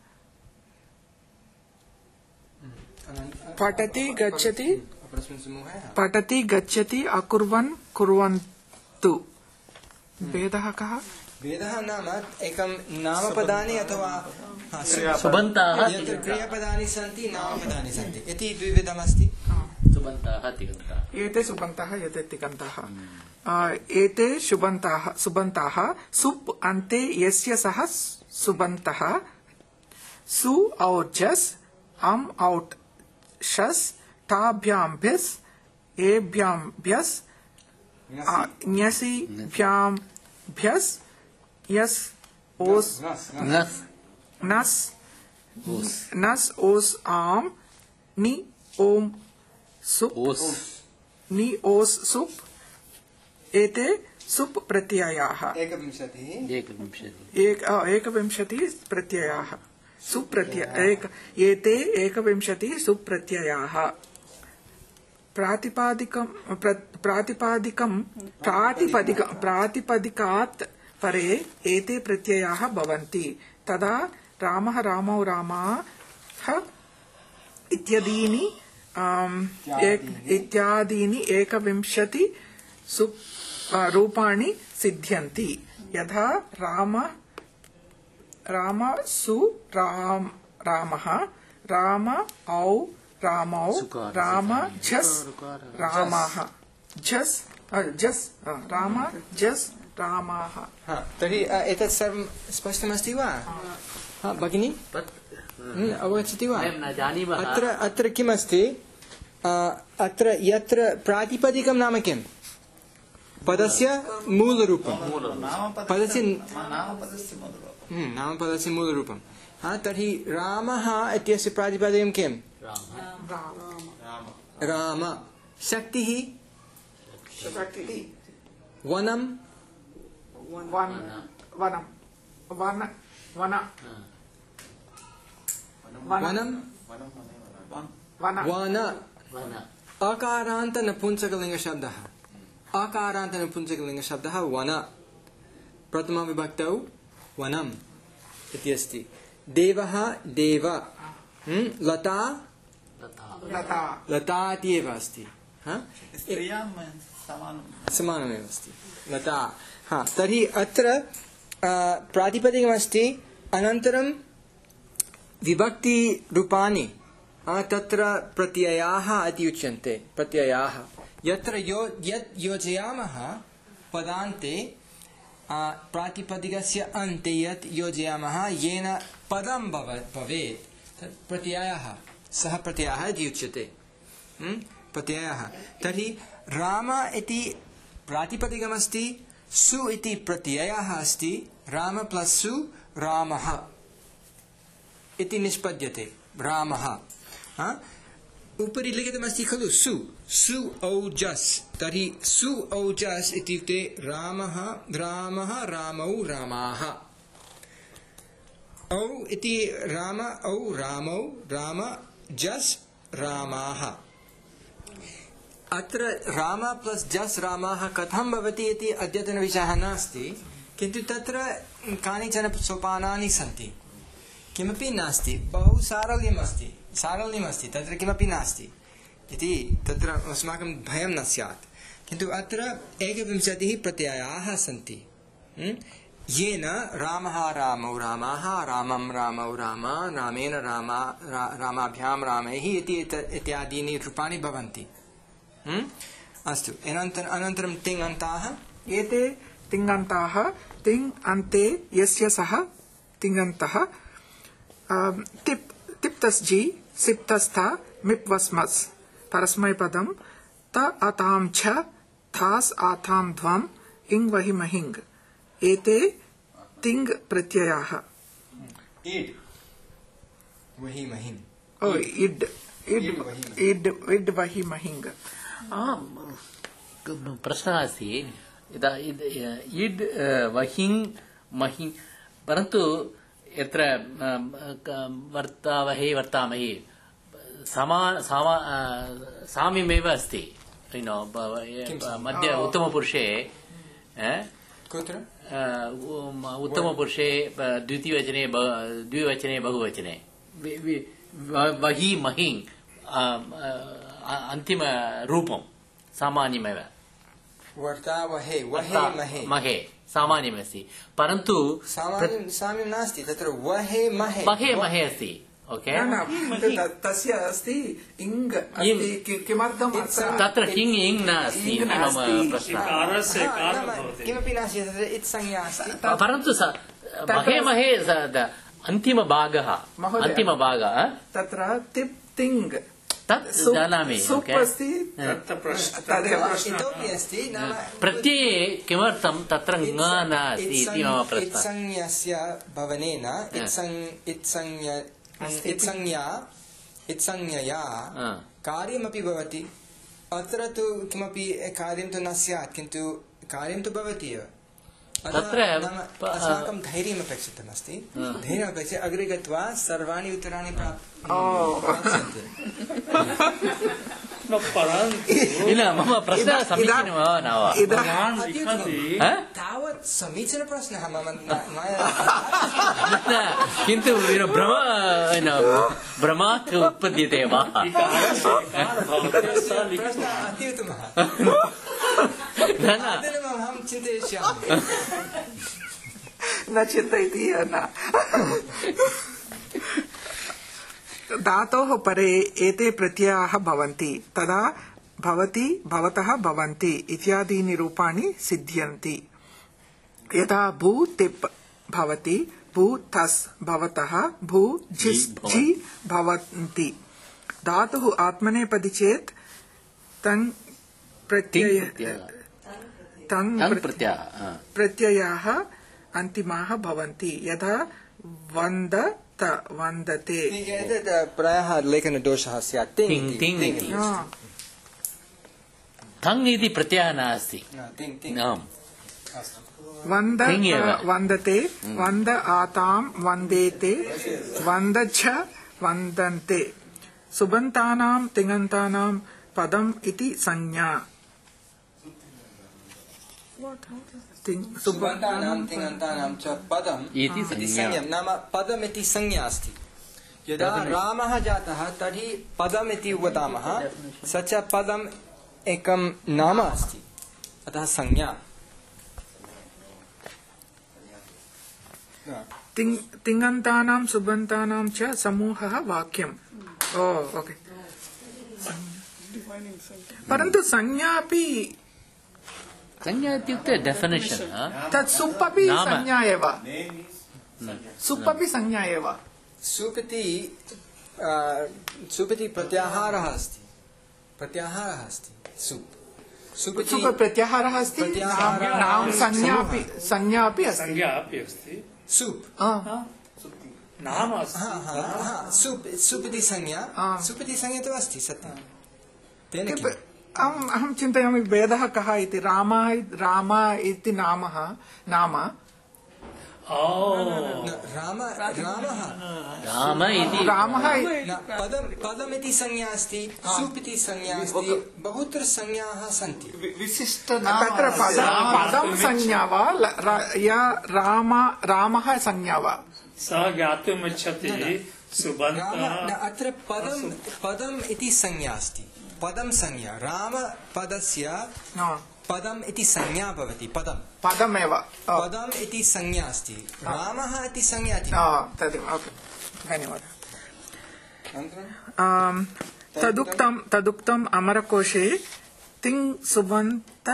पठति गच्छति पठति गच्छति अकुर्वन् कुर्वन्तु। भेदः कः? भेदः नाम एकं नामपदानि अथवा सुबन्ताः यत्र क्रियापदानि सन्ति नामपदानि सन्ति इति द्विविधमस्ति। सुबन्ताः तिङन्ताः। एते सुबन्ताः एते तिङन्ताः। एते सुबन्ताः सुबन्ताः सुप् अन्ते यस्य सः सुबन्तः। सु और जस् अम् औट् शस् ताभ्यां भिस् एभ्यां भ्यस् न्यसिभ्यां भ्यस् यस् ओस् नस् नस् नस् ओस् आम् नि ओम् सुप् नि ओस् सुप्। एते सुप् प्रत्ययाः। एकविंशतिः एकविंशतिः प्रत्ययाः सुप् प्रत्यय एक एते एकविंशतिः सुप् प्रत्ययाः। प्रातिपादिकं प्रातिपादिकं प्रातिपदिक प्रातिपदिकात् परे एते प्रत्ययाः भवन्ति। तदा रामः रामौ रामाः इत्यादीनि इत्यादीनि एकविंशति रूपाणि सिद्ध्यन्ति। यथा राम राम सु राम रामः राम औ रामौ राम झस् रामाः झस् झस् राम झस् रामाः। तर्हि एतत् सर्वं स्पष्टमस्ति वा? भगिनी अवगच्छति वा? अत्र अत्र किमस्ति? अत्र यत्र प्रातिपदिकं नाम किं? पदस्य मूलरूपं पदस्य नामपदस्य मूलरूपं। तर्हि रामः इत्यस्य प्रातिपदिकं किं? राम। शक्तिः विभक्ति वनं वन वनं वन वन वनं वन वन अकारान्त नपुंसकलिङ्गशब्दः अकारान्त नपुंसकलिङ्गशब्दः वन प्रथमविभक्तौ वनम् इति अस्ति देवः देव लता लता लता इति एव अस्ति समानमेव अस्ति लता हा तर्हि अत्र प्रातिपदिकमस्ति अनन्तरं विभक्तिरूपाणि तत्र प्रत्ययाः इति उच्यन्ते प्रत्ययाः यत्र यो यत् योजयामः पदान्ते प्रातिपदिकस्य अन्ते यत् योजयामः येन पदं भवेत् तत् प्रत्ययः सः प्रत्ययः इति उच्यते प्रत्ययः तर्हि राम इति प्रातिपदिकमस्ति सु इति प्रत्ययः अस्ति राम प्लस् सु रामः इति निष्पद्यते रामः उपरि लिखितमस्ति खलु सु सु औजस् तर्हि सु औजस् इत्युक्ते रामः रामः रामौ रामाः औ इति राम औ रामौ राम जस् रामाः अत्र राम प्लस् जस् रामाः कथं भवति इति अद्यतनविषयः नास्ति किन्तु तत्र कानिचन सोपानानि सन्ति किमपि नास्ति बहु सारल्यम् अस्ति सारल्यम् अस्ति तत्र किमपि नास्ति इति तत्र अस्माकं भयं न स्यात् किन्तु अत्र एकविंशतिः प्रत्ययाः सन्ति येन रामः रामौ रामाः रामं रामौ राम रामेण रामा रामाभ्यां रामैः इति इत्यादीनि रूपाणि भवन्ति अस्तु अनन्तरं तिङ् अन्ताः एते तिङन्ताः तिङ् अन्ते यस्य सः तिङन्तः तिप् तिप्तस्जि सिप्तस्था मिप्वस्मस् परस्मैपदं त अतां च थास् आथां ध्वम् इङ् वहि महिङ् एते तिङ् प्रत्ययाः इड् वहि महिङ् ओ इड् इड् इड् इड् वहि महिङ् प्रश्नः अस्ति इड् वहिङ् महिङ् परन्तु यत्र वर्तावहे वर्तामहे समान साम्यमेव अस्ति मध्य उत्तमपुरुषे कुत्र उत्तमपुरुषे द्वितीयवचने द्विवचने बहुवचने वहि महिङ् अन्तिमरूपं सामान्यमेव वर्तावहे वहे महे महे सामान्यमस्ति परन्तु साम्यं नास्ति तत्र वहे महे महे महे अस्ति ओके तस्य अस्ति इङ् किमर्थं तत्र हिङ् इङ् नास्ति मम प्रश्नः किमपि नास्ति तत्र इत्संज्ञा अस्ति परन्तु महे महे अन्तिमभागः अन्तिमभागः तत्र तिप् तिङ् तत् जानामि इतोपि अस्ति प्रत्यये किमर्थं तत्र न नास्ति इति मम प्रश्नः इत्संज्ञस्य भवनेन इत्संज्ञा इत्संज्ञया कार्यमपि भवति अत्र तु किमपि कार्यं तु न स्यात् किन्तु कार्यं तु भवति एव तत्र अस्माकं धैर्यम् अपेक्षितमस्ति धैर्यम् अपेक्षित अग्रे गत्वा सर्वाणि उत्तराणि प्राप्स्यन्ते मम प्रश्नः समीचीनः वा न वा तावत् समीचीनप्रश्नः मम किन्तु भ्रम भ्रमात् उत्पद्यते वा अत्युत्तमः अहं चिन्तयिष्यामि न चिन्तयति न धातोः परे एते प्रत्ययाः भवन्ति तदा भवति भवतः भवन्ति इत्यादीनि रूपाणि सिद्ध्यन्ति यदा भू तिप् भवति भू थस् भवतः भू झिस् झि भवन्ति धातुः आत्मनेपदी चेत् तङ् प्रत्यय तङ् प्रत्ययाः अन्तिमाः भवन्ति यथा वन्दत वन्दते प्रायः लेखनदोषः स्यात् तङ् इति प्रत्ययः नास्ति तिङ् तिङ् आम् वन्द तिङ् एव। वन्दते वन्द आतां वन्देते वन्दच्छ वन्दन्ते सुबन्तानां तिङन्तानां पदम् इति संज्ञा तिङ्- सुब- सुबन्तानां तिङन्तानां च पदम् इति इति संज्ञा। संज्ञा नाम पदमिति संज्ञा अस्ति यदा रामः जातः तर्हि पदमिति वदामः स च पदम् एकं नाम अस्ति अतः संज्ञा तिङ्- तिङन्तानां सुबन्तानां च समूहः वाक्यम् ओ ओके परन्तु संज्ञा अपि संज्ञा इत्युक्ते डेफिनेशन् तत् सुप् अपि नाम। संज्ञा एव सुप् अपि संज्ञा एव सुपति आ, सुपति प्रत्याहारः अस्ति प्रत्याहारः अस्ति सुप् सुपति सुप् प्रत्याहारः अस्ति प्रत्याहारः नाम नाम संज्ञा अपि संज्ञा अपि अस्ति संज्ञा अपि अस्ति सुप् आ, नाम अस्ति हा हा हा सुप् सुप् इति संज्ञा आ। सुप् इति संज्ञा तु अस्ति सत्यं तेन किन्तु किम्? अहम् अहं चिन्तयामि भेदः कः इति रामः राम इति नामः नाम ओ न, राम रामः राम इति रामः न, पदं पदमिति संज्ञा अस्ति सुप् इति संज्ञा अस्ति बहुत्र संज्ञाः सन्ति विशिष्ट तत्र पद पदं संज्ञा वा ल- र- या राम रामः संज्ञा वा सः ज्ञातुमिच्छति राम न, सुबन्तः अत्र पदं पदम् इति संज्ञा अस्ति पदं संज्ञा रामपदस्य न, पदम् इति संज्ञा भवति पदं पदमेव ओ, पदम् इति संज्ञा अस्ति रामः इति संज्ञा अस्ति ओ, तदेव ओके धन्यवादः अनन्तरं आम्, तदुक्तं तदुक्तम् अमरकोशे तिङ् सुबन्त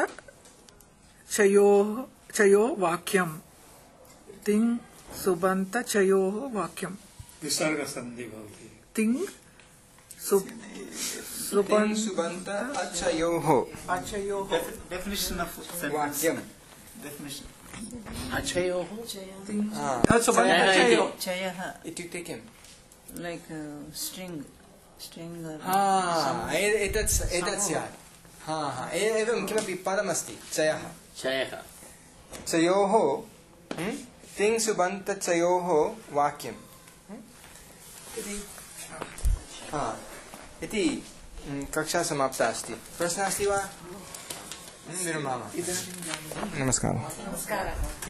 चयोः चयो वाक्यम् तिङ् सुबन्त चयोः वाक्यम् विसर्गसन्धि भवति तिङ् सु- तिङ् सुबन् सुबन्त अचयोः अचयोः definition of वाक्यं definition अचयोः हा, अ, सुबन्त चयः इति। चयो चयः इत्युक्ते किम् लैक् स्ट्रिङ्ग् स्ट्रिङ्ग् हा ए- एतत् एतत् स्यात् हा हा ए- एवं किमपि पदमस्ति चयः चयः चयोः हं? तिङ् सुबन्त चयोः वाक्यं हं? इति हा इति हं, कक्षा समाप्ता अस्ति प्रश्नः अस्ति वा हं, विरमामः नमस्कारः